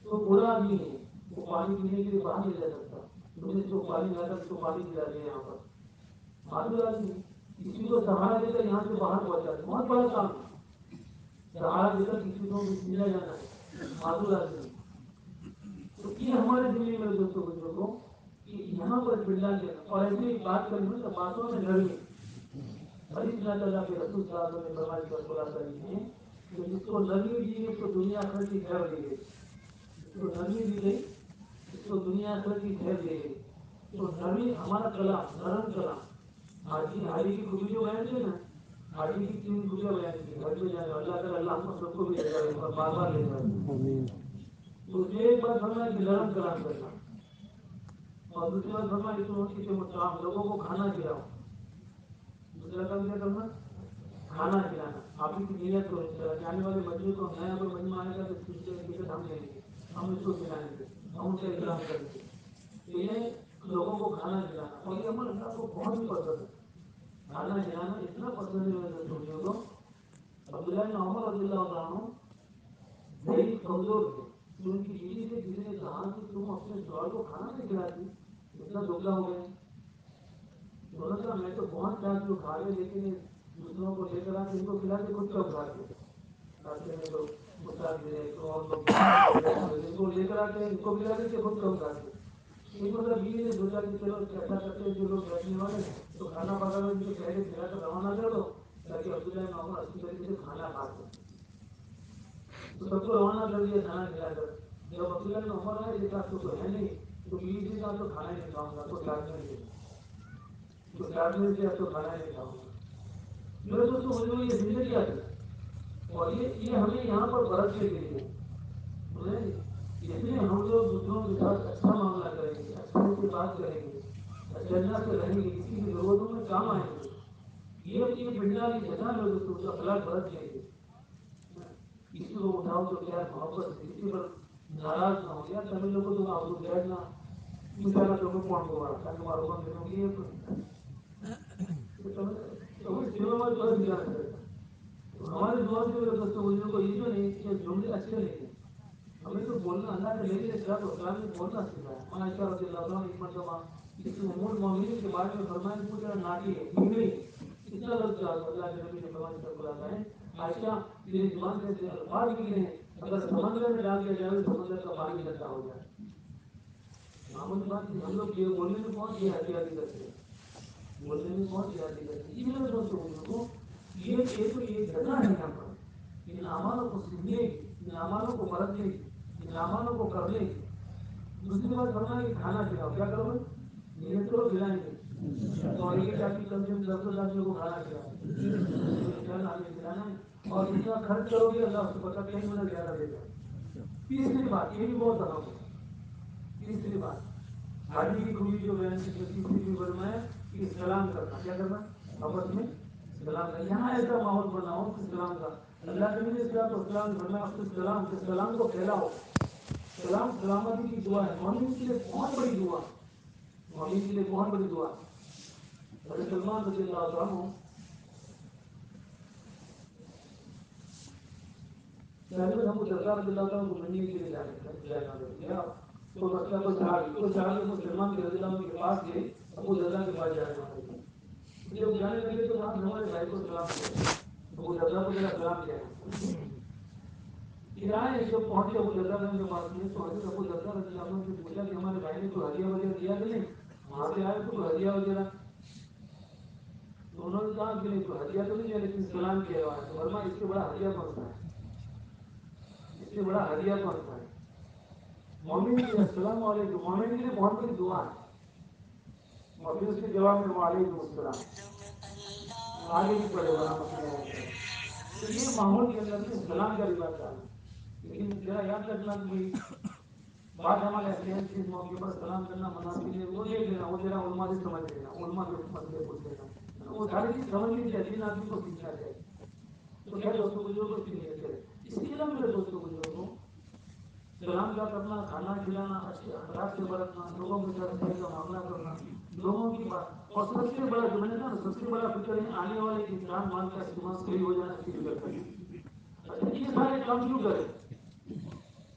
تو برا آدمی ہے، وہ پانی پینے کے لیے باہر نہیں جا سکتا، تم نے اس کو پانی لاتا اس کو پانی پلا دیا یہاں پر، معذور آدمی کسی کو سہارا دے کر یہاں سے باہر پہنچا دے، بہت بڑا کام ہے، سہارا دے کر کسی کو ملا جانا ہے، معذور آدمی. تو یہ ہمارے دلی میں دوستوں بزرگوں کہ یہاں پر بلّا کے اور ایسی بات کریں تو باتوں میں نرمی. حدیث میں اللہ کے رسول صلی اللہ علیہ وسلم نے فرمایا کہ خلاصہ یہ ہے کہ جس کو نرمی دی گئی اس کو دنیا آخر کی خیر دی گئی، جس کو نرمی دی گئی اس کو دنیا آخر کی خیر دی گئی. تو نرمی ہمارا کلام، نرم کلام، حاجی کی خوبی جو بیان کی نا، حاجی کی 3 خوبیاں بیان کی، حج میں جائے اللہ کر اللہ ہم سب کو بھی لے جائے اور بار بار لے جائے. تو اس میں ایک بات فرمایا کہ نرم کلام کرنا، اور دوسری بات فرمایا کہ تم لوگوں کو کھانا کھلاؤ. دوسرا کام کیا کرنا؟ کھانا کھلانا. آپ کی نیت ہو جانے والے بچوں کو نیا کوئی مجمع آئے گا تو ٹکٹ ہم لیں گے، ہم اس کو کھلائیں گے، ہم ان کا احترام کریں گے. تو یہ لوگوں کو کھانا کھلانا، اور یہ عمل اللہ کو بہت ہی پسند ہے. کھانا کھلانا اتنا پسند ہے میرے دوستوں کو. عبداللہ بن عمر رضی اللہ عنہ ضعیف کمزور تھے، تو ان کی بیوی سے کسی نے کہا کہ تم اپنے شوہر کو کھانا نہیں کھلاتی، اتنا دبلا ہو گئے. انہوں نے کہا میں تو بہت چاہتی ہوں کھا لے، لیکن دوسروں کو لے کر آتے ان کو کھلا کے خود کب کھاتے راستے میں جو مسافر ہے تو اور لوگ ان کو لے کر آتے ہیں ان کو کھلا کے خود کب کھاتے. ایک مطلب بیوی نے سوچا کہ چلو ایسا کرتے ہیں جو لوگ بیٹھنے والے ہیں تو کھانا پکا کر ان کو پہلے کھلا کر روانہ کر دو تاکہ عبداللہ بن عمر اچھی طریقے سے کھانا کھا سکیں. تو سب کو روانہ کر دیا کھانا کھلا کر. جب عبداللہ بن عمر آئے دیکھا تو کوئی ہے نہیں، تو بیوی سے کہا تو کھانا ہی نہیں کھاؤں گا، تو ڈانٹنے سے تو ڈانٹنے سے اب تو کھانا ہی نہیں کھاؤں گا. میرے دوستوں مجھے یہ زندگی آتی ہے، اور یہ ہمیں یہاں پر برتنے کے لیے اس میں ہم لوگ دوسروں کے ساتھ اچھا معاملہ کریں گے، اچھے سے بات کریں گے، اچھا سے رہیں گے، کسی کی ضرورتوں میں کام آئیں گے. یہ پنڈا کی جگہ میں دوستوں جو اخلاق برت لیں گے. کسی کو اٹھاؤ تو پیار محبت سے، کسی پر ناراض نہ ہو. یا تمہیں لوگوں تو آپ لوگ بیٹھنا بیچارہ تو کون کو تاکہ ہمارا کون دنوں کی ہے تو ہمارے دعا سے میرے دوستوں بزرگوں کو یہ جو نہیں کہ جملے اچھے نہیں ہیں، ہمیں تو بولنا اللہ کے نبی علیہ السلام نے بولنا سکھایا. عائشہ رضی اللہ عنہ ایک مرتبہ اس ام المؤمنین کے بارے میں فرمایا کہ وہ ذرا ناٹی ہے، بگڑی ہے. اتنا لفظ اللہ کے نبی نے فرمایا کہ بلاتا ہے عائشہ تیری زبان سے الفاظ نکلے ہیں، اگر سمندر میں ڈال دیا جائے تو سمندر کا پانی گندا ہو جائے. معمولی بات ہم لوگ یہ بولنے میں بہت ہی احتیاطی کرتے ہیں، بولنے میں بہت ہی احتیاطی کرتے ہیں. میرے دوستوں بزرگوں یہ تو یہ جگہ ہے یہاں پر ان اعمالوں کو سیکھنے کی، ان اعمالوں کو برتنے کی، ان اعمالوں کو کرنے کی. دوسری بات فرمایا کہ کھانا کھلاؤ. کیا کرو گے؟ نیت کرو کھلائیں گے، اور ایک آدمی کم سے کم 10 آدمیوں کو کھانا کھلانا ہے، اور جتنا خرچ کرو گے اللہ اس کو پتا کہیں گنا زیادہ دے گا. تیسری بات یہ بھی بہت اہم ہے. تیسری بات حاجی کی خوبی جو بیان کی تیسری بھی فرمایا کہ سلام کرنا. کیا کرنا؟ آپس میں سلام کرنا. یہاں ایسا ماحول بناؤ کہ سلام کا اللہ کے نبی صلی اللہ علیہ وسلم فرمایا اس سے سلام کے سلام کو پھیلاؤ. سلام سلامتی کی دعا ہے، مومن کے لیے بہت بڑی دعا، مومن کے لیے بہت بڑی دعا. حضرت سلمان رضی اللہ عنہ پہلے ہم درگاہ رضی اللہ عنہ کو ملنے کے لیے جانا تو مسئلہ کوئی صحابی مسلمان کے رضی اللہ عنہ کے پاس گئے، ابو درگاہ کے پاس جانے والے تھے. جب جانے لگے تو وہاں ہمارے بھائی کو سلام کیا، ابو درگاہ کو ذرا سلام کیا. کرائے جب پہنچے ابو درگاہ کے پاس میں تو حضرت ابو درگاہ رضی اللہ عنہ سے پوچھا کہ ہمارے بھائی نے کوئی ہدیہ وغیرہ دیا کہ نہیں، وہاں سے آئے تو کوئی ہدیہ وغیرہ. تو انہوں نے کہا کہ نہیں کوئی ہدیہ تو نہیں ہے لیکن سلام کیا ہوا ہے. فرمایا اس سے بڑا ہدیہ کون سا ہے، اس سے بڑا ہدیہ کون سا ہے. مومن کے السلام علیکم مومن کے لیے بہت بڑی دعا ہے، اور پھر اس کے جواب میں وعلیکم السلام آگے بھی پڑے گا. تو یہ ماحول کے اندر میں سلام کا رواج ڈالا. لیکن ذرا یاد رکھنا کہ بعض ہمارے احتیاط کے موقع پر سلام کرنا مناسب ہے، وہ دیکھ لینا، وہ ذرا علماء سے سمجھ لینا، علماء سے مسئلے پوچھ لینا، وہ ساری چیز سمجھنی چاہیے، ان آدمی کو سیکھنا چاہیے. تو خیر دوستوں بزرگوں اس کی نیت کرے. اس کے علاوہ میرے دوستوں بزرگوں سلام کا کرنا، کھانا کھلانا، اچھے اخلاق سے برتنا، لوگوں کے ساتھ صحیح کا معاملہ کرنا، لوگوں کی بات. اور سب سے بڑا جو میں نے کہا نا سب سے بڑا فکر ہے آنے والے کی جان مال کا استعمال صحیح ہو جانا اس کی فکر کرنا. اچھا یہ سارے کام کیوں کریں؟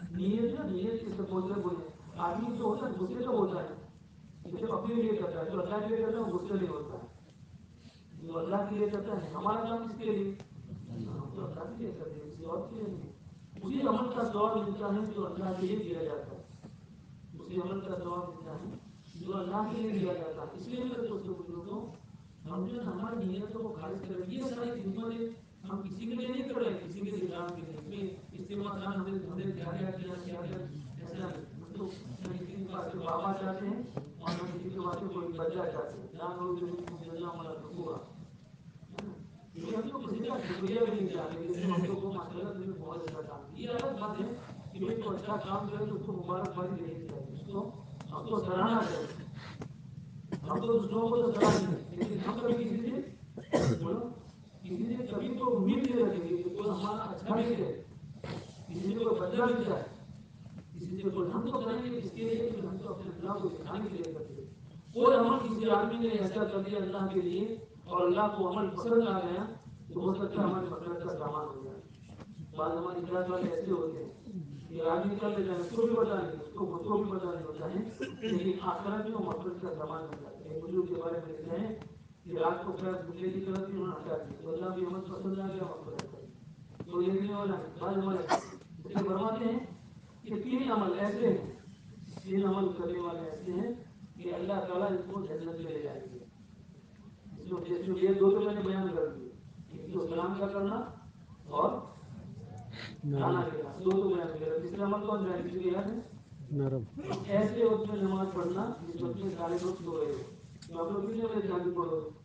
نیت نا نیت اس سے بولتے بولے آدمی جو ہوتا ہے غصے کا ہوتا ہے یہ صرف اپنے لیے کرتا ہے، جو اللہ کے لیے کرتا ہے وہ غصے نہیں ہوتا ہے، جو اللہ کے لیے کرتا ہے ہمارا کام کس کے لیے، ہم تو اللہ کے لیے کرتے ہیں کسی اور کے لیے نہیں، اسی عمل کا ثواب ملتا ہے جو اللہ کے لیے کیا جاتا ہے، اسی عمل کا ثواب ملتا ہے جو اللہ کے لیے کیا جاتا ہے۔ اس لیے میرے دوستوں بزرگوں ہم جو ہے ہماری نیتوں کو خالص کریں، یہ ساری خدمتیں ہم کسی کے لیے نہیں کر رہے ہیں، کسی کے لیے کام کے لیے اجتماع خان ہم نے کیا کیا کیا کیا کیا ایسا نہیں، ہم تو نہ کسی کے پاس کے بابا چاہتے ہیں اور نہ کسی کے پاس کوئی بچہ چاہتے ہیں، جان لوگ جو جلنا ہمارا ہوا، کیونکہ ہم تو کسی کا شکریہ بھی نہیں چاہتے کہ ہم لوگ کو ماشاء اللہ تم نے بہت اچھا کام کیا۔ یہ الگ بات ہے کہ بھائی کوئی اچھا کام کرے تو اس کو مبارکبادی دینی چاہیے، اس کو ہم تو سراہنا کریں، ہم تو دوسروں کو تو صلاح دیں، لیکن ہم کبھی کسی سے بولو کسی سے کبھی تو امید نہیں رکھیں گے کہ کوئی ہمارا اچھا بھی کرے، کسی سے کوئی بدلہ بھی چاہے، کسی سے کوئی، ہم تو کریں گے اس کے لیے کہ ہم تو اپنے اللہ کو دکھانے کے لیے کرتے ہیں۔ کوئی عمل کسی آدمی نے ایسا کر دیا اللہ کے لیے اور اللہ کو عمل پسند آ گیا تو ہو سکتا ہے ہماری مقصد کا سامان ہو جائے۔ بعض ہمارے اخلاص والے ایسے ہوتے ہیں کہ آدمی کر لیتا ہے، اس کو بھی پتا نہیں، اس کو خود کو بھی پتا نہیں ہوتا ہے، لیکن آخرت میں وہ مقصد کا سامان بن جاتا ہے۔ ایک بزرگ کے بارے میں لکھتے ہیں کہ رات کو پیر گھٹنے کی طرف بھی ہٹا دیا تو اللہ بھی عمل پسند آ گیا مقصد کر تو لینے والا بعض عمل اس سے فرماتے ہیں کہ تین عمل ایسے ہیں، تین عمل کرنے والے ایسے ہیں کہ اللہ تعالیٰ اس کو جنت میں لے جائیں گے۔ اس میں یہ دو تو میں نے بیان کر دیے، ایک تو سلام کا کرنا اور کھانا کھلانا، دو تو بیان کر دیا۔ تیسرا عمل کون جائے کسی کو یاد ہے؟ ایسے وقت میں نماز پڑھنا جس وقت میں سارے لوگ سو رہے ہو، تو آپ لوگ کتنے بجے جاگے پڑھو گے؟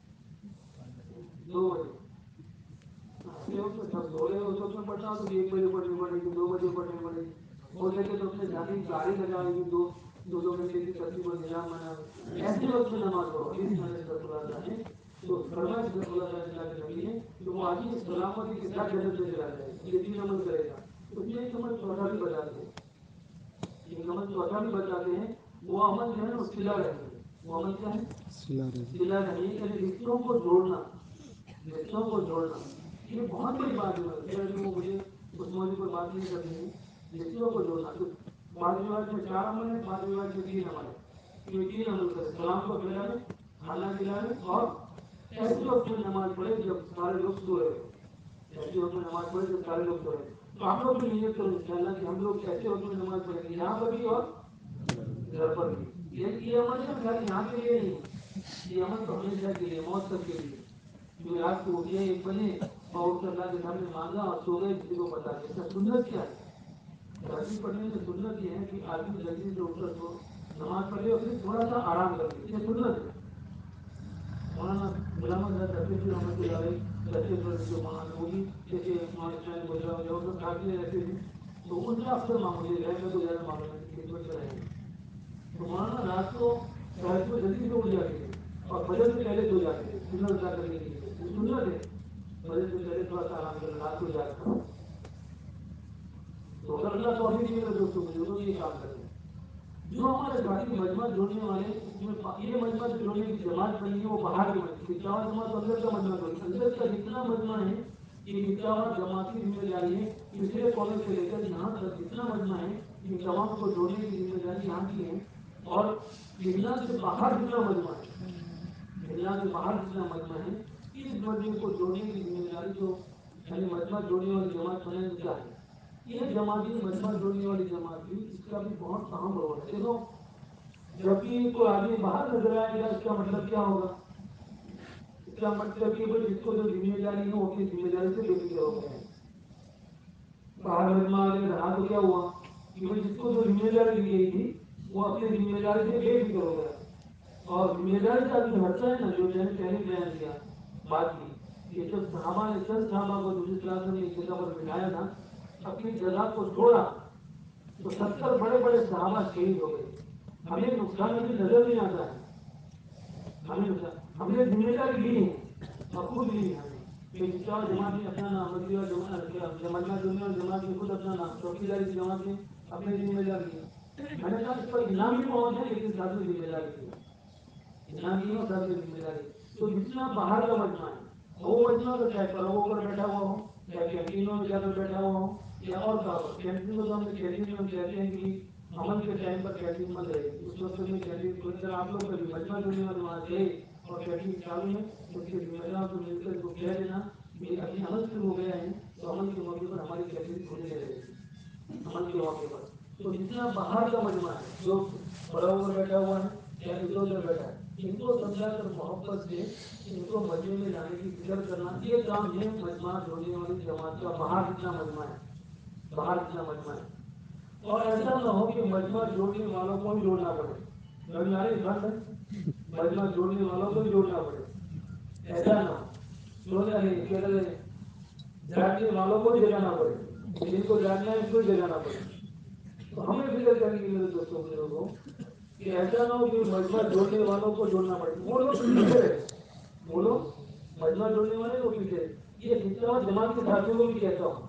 2 بجے۔ ایسے وقت میں سب سو رہے ہو، اس وقت میں پڑھنا ہو تو 1 بجے پڑھنی پڑے گی، 2 بجے پڑھنی پڑے گی، ہو سکے تو اپنے جانے کی گاڑی لگائے گی، دو گھنٹے کی ترتیب اور نظام بنائے، ایسے وقت میں نماز پڑھو۔ حدیث میں رسول ہے تو فرمایا رسول اللہ کے نبی نے کہ وہ آدمی سلامتی کے ساتھ جنت میں چلا جائے گا، یہ 3 عمل کرے گا۔ اس میں ایک عمل چوتھا بھی بتاتے ہیں، ایک عمل چوتھا بھی بتاتے ہیں، وہ عمل جو ہے نا صلہ رحمی، وہ عمل کیا ہے؟ صلہ رحمی، یعنی رشتوں کو جوڑنا، رشتوں کو جوڑنا، یہ بہت بڑی بات ہے۔ پھر وہ مجھے اس موضوع پر بات نہیں کرنی ہے، رشتوں کو جوڑنا۔ تو بعض روایت میں 4 عمل ہے، بعض روایت میں 3 عمل ہے، کہ 3 عمل کرے، سلام کو پھیلانے، کھانا کھلانے اور ایسے وقت میں نماز پڑھے جب سارے لوگ سو رہے ہو، ایسے وقت میں نماز پڑھے جب سارے لوگ سو رہے ہیں۔ تو آپ لوگ بھی نیت کرو انشاءاللہ کہ ہم لوگ ایسے وقت میں نماز پڑھیں گے، یہاں پر بھی اور گھر پر بھی۔ یہ عمل ہے خالی یہاں کے لیے نہیں، یہ عمل تو ہمیشہ کے لیے، موت تک کے لیے، جو رات کو اٹھے 1 بجے اور اٹھ کر اللہ کے سامنے مانگا اور سو گئے، کسی کو پتا نہیں۔ اس کا سنت کیا ہے؟ تہجد پڑھنے میں سنت یہ ہے کہ آدمی جلدی سے اٹھ کر سو، نماز پڑھ لے اور پھر تھوڑا سا آرام کر لے، یہ سنت ہے۔ مولانا غلام حضرت عبدالقادر رحمۃ اللہ علیہ کہتے تھے جو وہ بھی جیسے اسماعیل گجرا وغیرہ وہ سب ساتھ میں رہتے تھے، تو ان سے اکثر معمولی رہے، میں کو زیادہ معلوم ہے کہ خدمت میں رہے، تو مولانا رات کو تہجد کو جلدی سے اٹھ جاتے تھے اور فجر سے پہلے سو جاتے تھے سنت ادا کرنے کے لیے، یہ سنت ہے، فجر سے پہلے تھوڑا سا آرام کرنا، رات کو جاگ کر۔ تو اگر اللہ توفیق دے میرے دوستوں کو جو یہ کام کریں، جو ہمارے ساتھی مجمع جوڑنے والے، اس میں یہ مجمع جو جوڑنے کی جماعت بنی ہے وہ باہر کی مجمع، 51 جماعت اندر کا مجمع جوڑی، اندر کا جتنا مجمع ہے یہ 51 جماعت کی ذمہ داری ہے، پچھلے کالج سے لے کر یہاں تک جتنا مجمع ہے ان تمام کو جوڑنے کی ذمہ داری یہاں کی ہے۔ اور ملنا سے باہر جتنا مجمع ہے، ملنا سے باہر جتنا مجمع ہے، اس مجمع کو جوڑنے کی ذمہ داری جو یعنی مجمع جوڑنے والی جماعت بنے تو کیا ہے، یہ جماعت بھی مجمع جوڑنے والی جماعت بھی اس کا بھی بہت اہم رول ہے۔ دیکھو جب بھی کوئی آدمی باہر نظر آئے گا اس کا مطلب کیا ہوگا، اس کا مطلب کہ جس کو جو ذمہ داری ہے وہ اپنی ذمہ داری سے بے فکر ہو گئے ہیں۔ باہر مجمع آگے رہا تو کیا ہوا کہ جس کو جو ذمہ داری دی گئی تھی وہ اپنی ذمہ داری سے بے فکر ہو گیا، اور ذمہ داری سے آدمی ہٹتا ہے نا، جو میں نے پہلے بیان کیا بات کی کہ جب صحابہ نے 10 صحابہ کو دوسری کلاس میں ایک جگہ پر بٹھایا تھا، اپنی جگہ کو چھوڑا تو 70 بڑے بڑے صحابہ شہید ہو گئے۔ ہمیں نقصان ابھی نظر نہیں آتا ہے، ہمیں نقصان، ہم نے ذمہ داری لی ہے اور خود لی ہے، ہمیں کہ چار جماعت میں اپنا نام، مجمع جمعہ جماعت میں خود اپنا نام، چوکیداری کی جماعت میں اپنی ذمہ داری لی۔ میں نے کہا اس پر انعام بھی بہت ہے لیکن ساتھ میں ذمہ داری بھی ہے، انعام بھی ہے ساتھ میں ذمہ داری۔ تو جتنا باہر کا مجمع ہے وہ مجمع اگر چاہے پڑھو کر بیٹھا ہوا ہو، چاہے کینٹینوں میں جا کر بیٹھا ہوا ہو، یا اور کہاں پر کینٹین کو تو ہم کینٹین میں ہم کہتے ہیں کہ عمل کے ٹائم پر کینٹین بند رہے گی، اس وقت میں کینٹین کھل کر آپ لوگ کبھی مجمع جوڑنے والے وہاں گئے اور کینٹین چالو ہے تو اس کے ذمہ دار کو مل کر کو کہہ دینا کہ ابھی عمل شروع ہو گیا ہے تو عمل کے موقع پر ہماری کینٹین کھلنے رہے گی عمل کے موقع پر۔ تو جتنا باہر کا مجمع ہے جو بڑا اوپر بیٹھا ہوا ہے یا ادھر ادھر بیٹھا ہے ان کو سمجھا کر محبت سے ان کو مجمع میں لانے کی فکر کرنا، یہ کام ہے مجمع جوڑنے والی جماعت کا باہر جتنا مجمع ہے، باہر جتنا مجمع ہے۔ اور ایسا نہ ہو کہ مجمع جوڑنے والوں کو بھی جوڑنا پڑے، مجمع جوڑنے والوں کو بھی جوڑنا پڑے، ایسا نہ ہو جاگنے والوں کو جگانا پڑے، جن کو جاگنا ہے ان کو جگانا پڑے۔ تو ہمیں فکر کرنے کی میرے دوستوں میرے لوگوں کہ ایسا نہ ہو کہ مجمع جوڑنے والوں کو جوڑنا پڑے، وہ لوگ پیچھے رہے، وہ لوگ مجمع جوڑنے والے وہ پیچھے رہے۔ یہ فتنہ جماعت کے ساتھیوں کو بھی کہتا ہوں،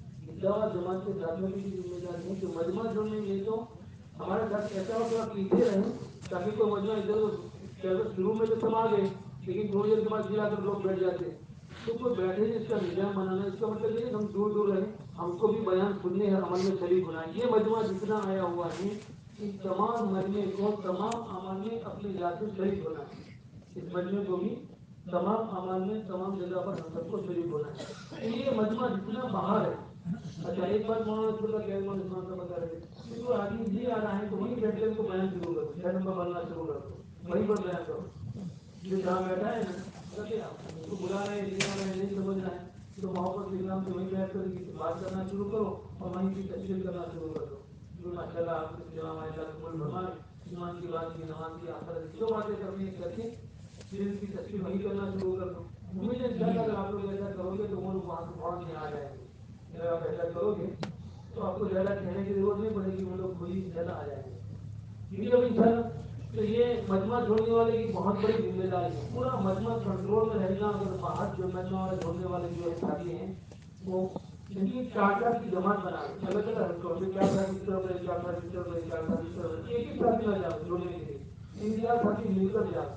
فتنہ جماعت کے ساتھیوں کی بھی ذمہ داری ہے کہ مجمع جوڑنے میں تو ہمارے ساتھ ایسا ہو کہ آپ پیچھے رہیں تاکہ کوئی مجمع ادھر شروع میں تو سب آ گئے لیکن تھوڑی دیر کے بعد پھر آ کر لوگ بیٹھ جاتے، تو کوئی بیٹھے اس کا نظام بنانا، اس کا مطلب یہ ہے ہم دور دور رہیں، ہم کو بھی بیان سننے ہر عمل میں شریک ہونا ہے۔ یہ مجمع جتنا آیا ہوا ہے ان تمام مجمع کو تمام عمل میں اپنی ذات سے شریک ہونا ہے، اس مجمع کو بھی تمام عمل میں تمام جگہ پر ہم سب کو شریک ہونا ہے۔ تو یہ مجمع جتنا باہر ہے، اچھا ایک بات مولانا کا بتا رہے تھے جو آدمی نہیں آ رہا ہے تو وہیں بیٹھ کر کو بیان شروع کرو، 6 نمبر بننا شروع کر دو، وہیں پر بیان کرو، جو جہاں بیٹھا ہے نا اس کو بلا رہے ہیں، نہیں آ رہے ہیں، نہیں سمجھ رہے ہیں تو محبت اسلام سے وہیں بیٹھ کر بات کرنا شروع کرو اور وہیں کی تفصیل کرنا شروع کر دو۔ جو ماشاء اللہ آپ کے جواب اللہ قبول فرمائے، ایمان کی بات کی، نماز کی، آخرت کی جو باتیں کرنی ہے کر کے پھر ان کی تفصیل وہیں کرنا شروع کر دو۔ امید ہے انشاءاللہ اگر آپ لوگ ایسا کرو گے تو وہ لوگ وہاں سے فوراً میں آ جائیں گے۔ اگر آپ ایسا کرو گے تو آپ کو زیادہ کہنے کی ضرورت نہیں پڑے گی، وہ لوگ خود ہی زیادہ آ جائیں گے۔ ٹھیک ہے انشاءاللہ۔ تو یہ مجمع جوڑنے والے کی بہت بڑی ذمہ داری ہے، پورا مجمع کنٹرول میں رہنا۔ اگر باہر جو مجمع والے جوڑنے والے جو ساتھی ہیں وہ ان کی 4 کی جماعت بنا رہے الگ الگ ہلکوں میں، 4 ساتھی اس طرف رہے، 4 ساتھی اس طرف رہے، 4 ساتھی اس طرف رہے، ایک ہی ساتھی نہ جاؤ جوڑنے کے لیے، 3-4 ساتھی مل کر جاؤ۔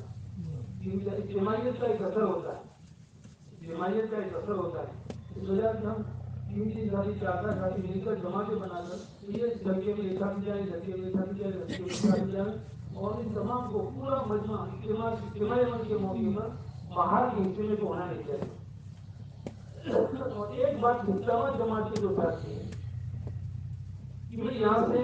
اجتماعیت کا ایک اثر ہوتا ہے، اجتماعیت کا ایک اثر ہوتا ہے، اس وجہ سے ہم 3 ساتھی 4 ساتھی مل کر جماعتیں بنا کر تو یہ دھکے میں ایک ساتھی جائے، دھکے میں ایک ساتھی جائے، دھکے میں ایک ساتھی جائے اور ان تمام کو پورا مجمع اجتماعی عمل کے موقع پر باہر کے حصے میں تو ہونا نہیں چاہیے۔ اور ایک بات فتنہ جماعت کے جو ساتھی ہیں کہ بھائی یہاں سے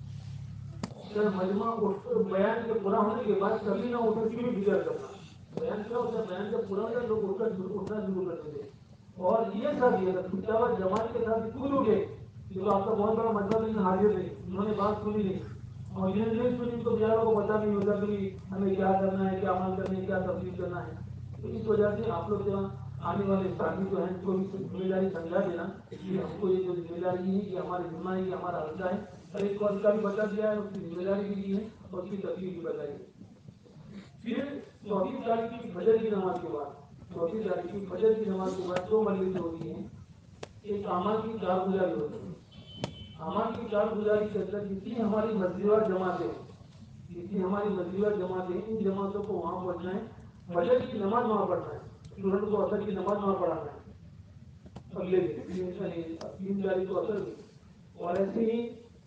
مجمع بیان کے پورا ہونے کے بعد کبھی نہ اٹھ کی بھی فکر کرنا، بیان کیا ہوتا ہے، بیان جب پورا ہوتا ہے لوگ اٹھنا شروع کر دیں۔ اور یہ ساتھی اگر فتنہ جماعت کے ساتھ خود اٹھے تو آپ کا بہت بڑا مطلب نہیں حاضر نہیں، انہوں نے بات سنی نہیں اور جنہیں نہیں سنی تو بیچاروں کو پتا نہیں ہوتا کہ ہمیں کیا کرنا ہے، کیا عمل کرنا ہے، کیا تبدیل کرنا ہے۔ تو اس وجہ سے آپ لوگ آنے والے ساتھی جو ہیں ان کو بھی ذمہ داری سمجھا دینا کہ ہم کو یہ جو ذمہ داری ہے یہ ہماری ذمہ ہے، یہ ہمارا حلقہ ہے، اور ایک کو کا بھی بتا دیا ہے، اس کی ذمہ داری بھی دی ہے اور اس کی تفصیل بھی بتائی ہے۔ پھر 24 تاریخ کی فجر کی نماز کے بعد 24 تاریخ کی فجر کی نماز کے بعد 2 مجلس ہوتی ہیں، ایک اعمال کی کارگزاری ہوتی ہے۔ اعمال کی کارگزاری کے اندر جتنی ہماری مسجد جماعتیں ہیں، جتنی ہماری مسجد جماعتیں ہیں، ان جماعتوں کو وہاں پڑھنا ہے، فجر کی نماز وہاں پڑھنا ہے، اسٹوڈنٹ کو اثر کی نماز وہاں پڑھانا ہے اگلے دن 3 تاریخ کو اثر کی، اور ایسے ہی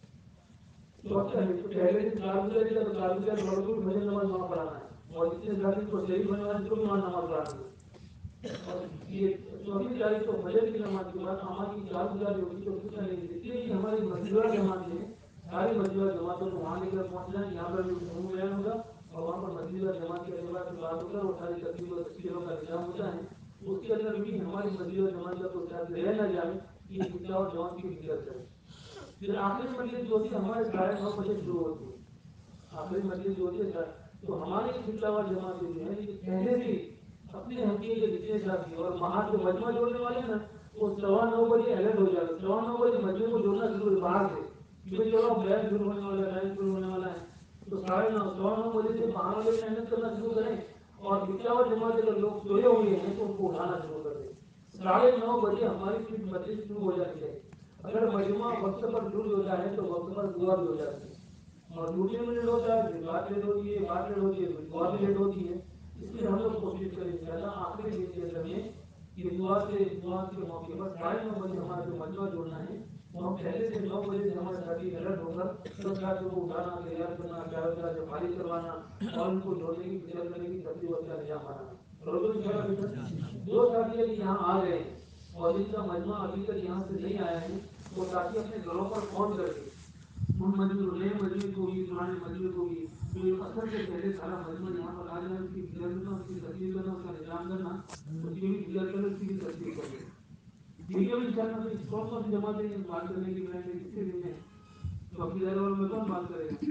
پہلے دن کارگزاری کا تو کارگزاری والوں کو بھی فجر نماز وہاں پڑھانا ہے اور جتنے ساتھی کو شریک ہونے والے ان کو بھی وہاں نماز پڑھانی ہے۔ اور یہ 24 تاریخ کو فجر کی نماز کے بعد اعمال کی کارگزاری ہوگی تو جتنی بھی ہماری مسجد جماعتیں ہیں ساری مسجد جماعتوں کو وہاں لے کر پہنچنا ہے، یہاں پر بھی عموم بیان ہوگا اور وہاں پر مسجد جماعت کے اعتبار سے بات ہوگا اور ساری تفصیل و تفصیلوں کا نظام ہوتا ہے، اس کے اندر بھی ہماری مسجد جماعت کا کوئی ساتھی رہ نہ جائے، یہ فتنہ اور جماعت کی فکر کرے۔ پھر آخری مجلس جو ہوتی ہے ہمارے 9:30 بجے شروع ہوتی ہے، آخری مجلس جو ہوتی ہے تو ہماری فتنہ جماعت جو ہے یہ پہلے سے اپنے حلقے کے جتنے ساتھی اور باہر جو مجمع جوڑنے والے ہیں نا وہ 9:15 بجے الرٹ ہو جاتے، 9:15 بجے مجمع کو جوڑنا شروع باہر سے کہ بھائی چلو بیان شروع ہونے والا ہے، بیان شروع ہونے والا ہے، تو 9:30 بجے سے باہر والے محنت کرنا شروع کریں اور فتنہ جماعت اگر لوگ سوئے ہوئے ہیں تو ان کو اٹھانا شروع کر دیں۔ 9:30 بجے ہماری پھر مجلس شروع ہو جانی چاہیے، اگر مجمع وقت پر شروع ہوتا ہے تو وقت پر دعا بھی ہو جاتی ہے، اور ڈیوٹی میں لیٹ ہوتا ہے پھر بات لیٹ ہوتی ہے، بات لیٹ ہوتی ہے پھر دعا بھی لیٹ ہوتی ہے۔ اس لیے ہم لوگ کوشش کریں انشاءاللہ آخری دن کے اندر میں یہ دعا کے موقع پر 9:30 بجے ہمارا جو مجمع جوڑنا ہے تو ہم پہلے سے 9 بجے سے ہمارے ساتھی الرٹ ہو کر سب ساتھیوں کو اٹھانا، تیار کرنا، چاروں طرح سے خالی کروانا اور ان کو جوڑنے کی فکر کرنے کی ترتیب کا انجام آنا. بروبر ان شاء اللہ. جو ساتھی ابھی یہاں آ گئے ہیں اور جن کا مجمع ابھی تک یہاں سے نہیں آیا ہے، وہ ساتھی اپنے گھروں پر فون کر کے ان مجموعے نئے مجموعے کو بھی، پرانے مجموعے کو بھی، جو اثر سے پہلے سارا مجموعہ یہاں پر آ جائے، اس کی فکر کرنا، اس کی ترتیب کرنا، اس کا نظام کرنا، اس کی بھی فکر کرنا، اس کی بھی ترتیب کرنا. ٹھیک ہے ان شاء اللہ. کون کون سی جماعتیں بات کرنے کی بنائیں گے کس کے دن میں؟ تو اپنی جگہ میں کون بات کرے گا؟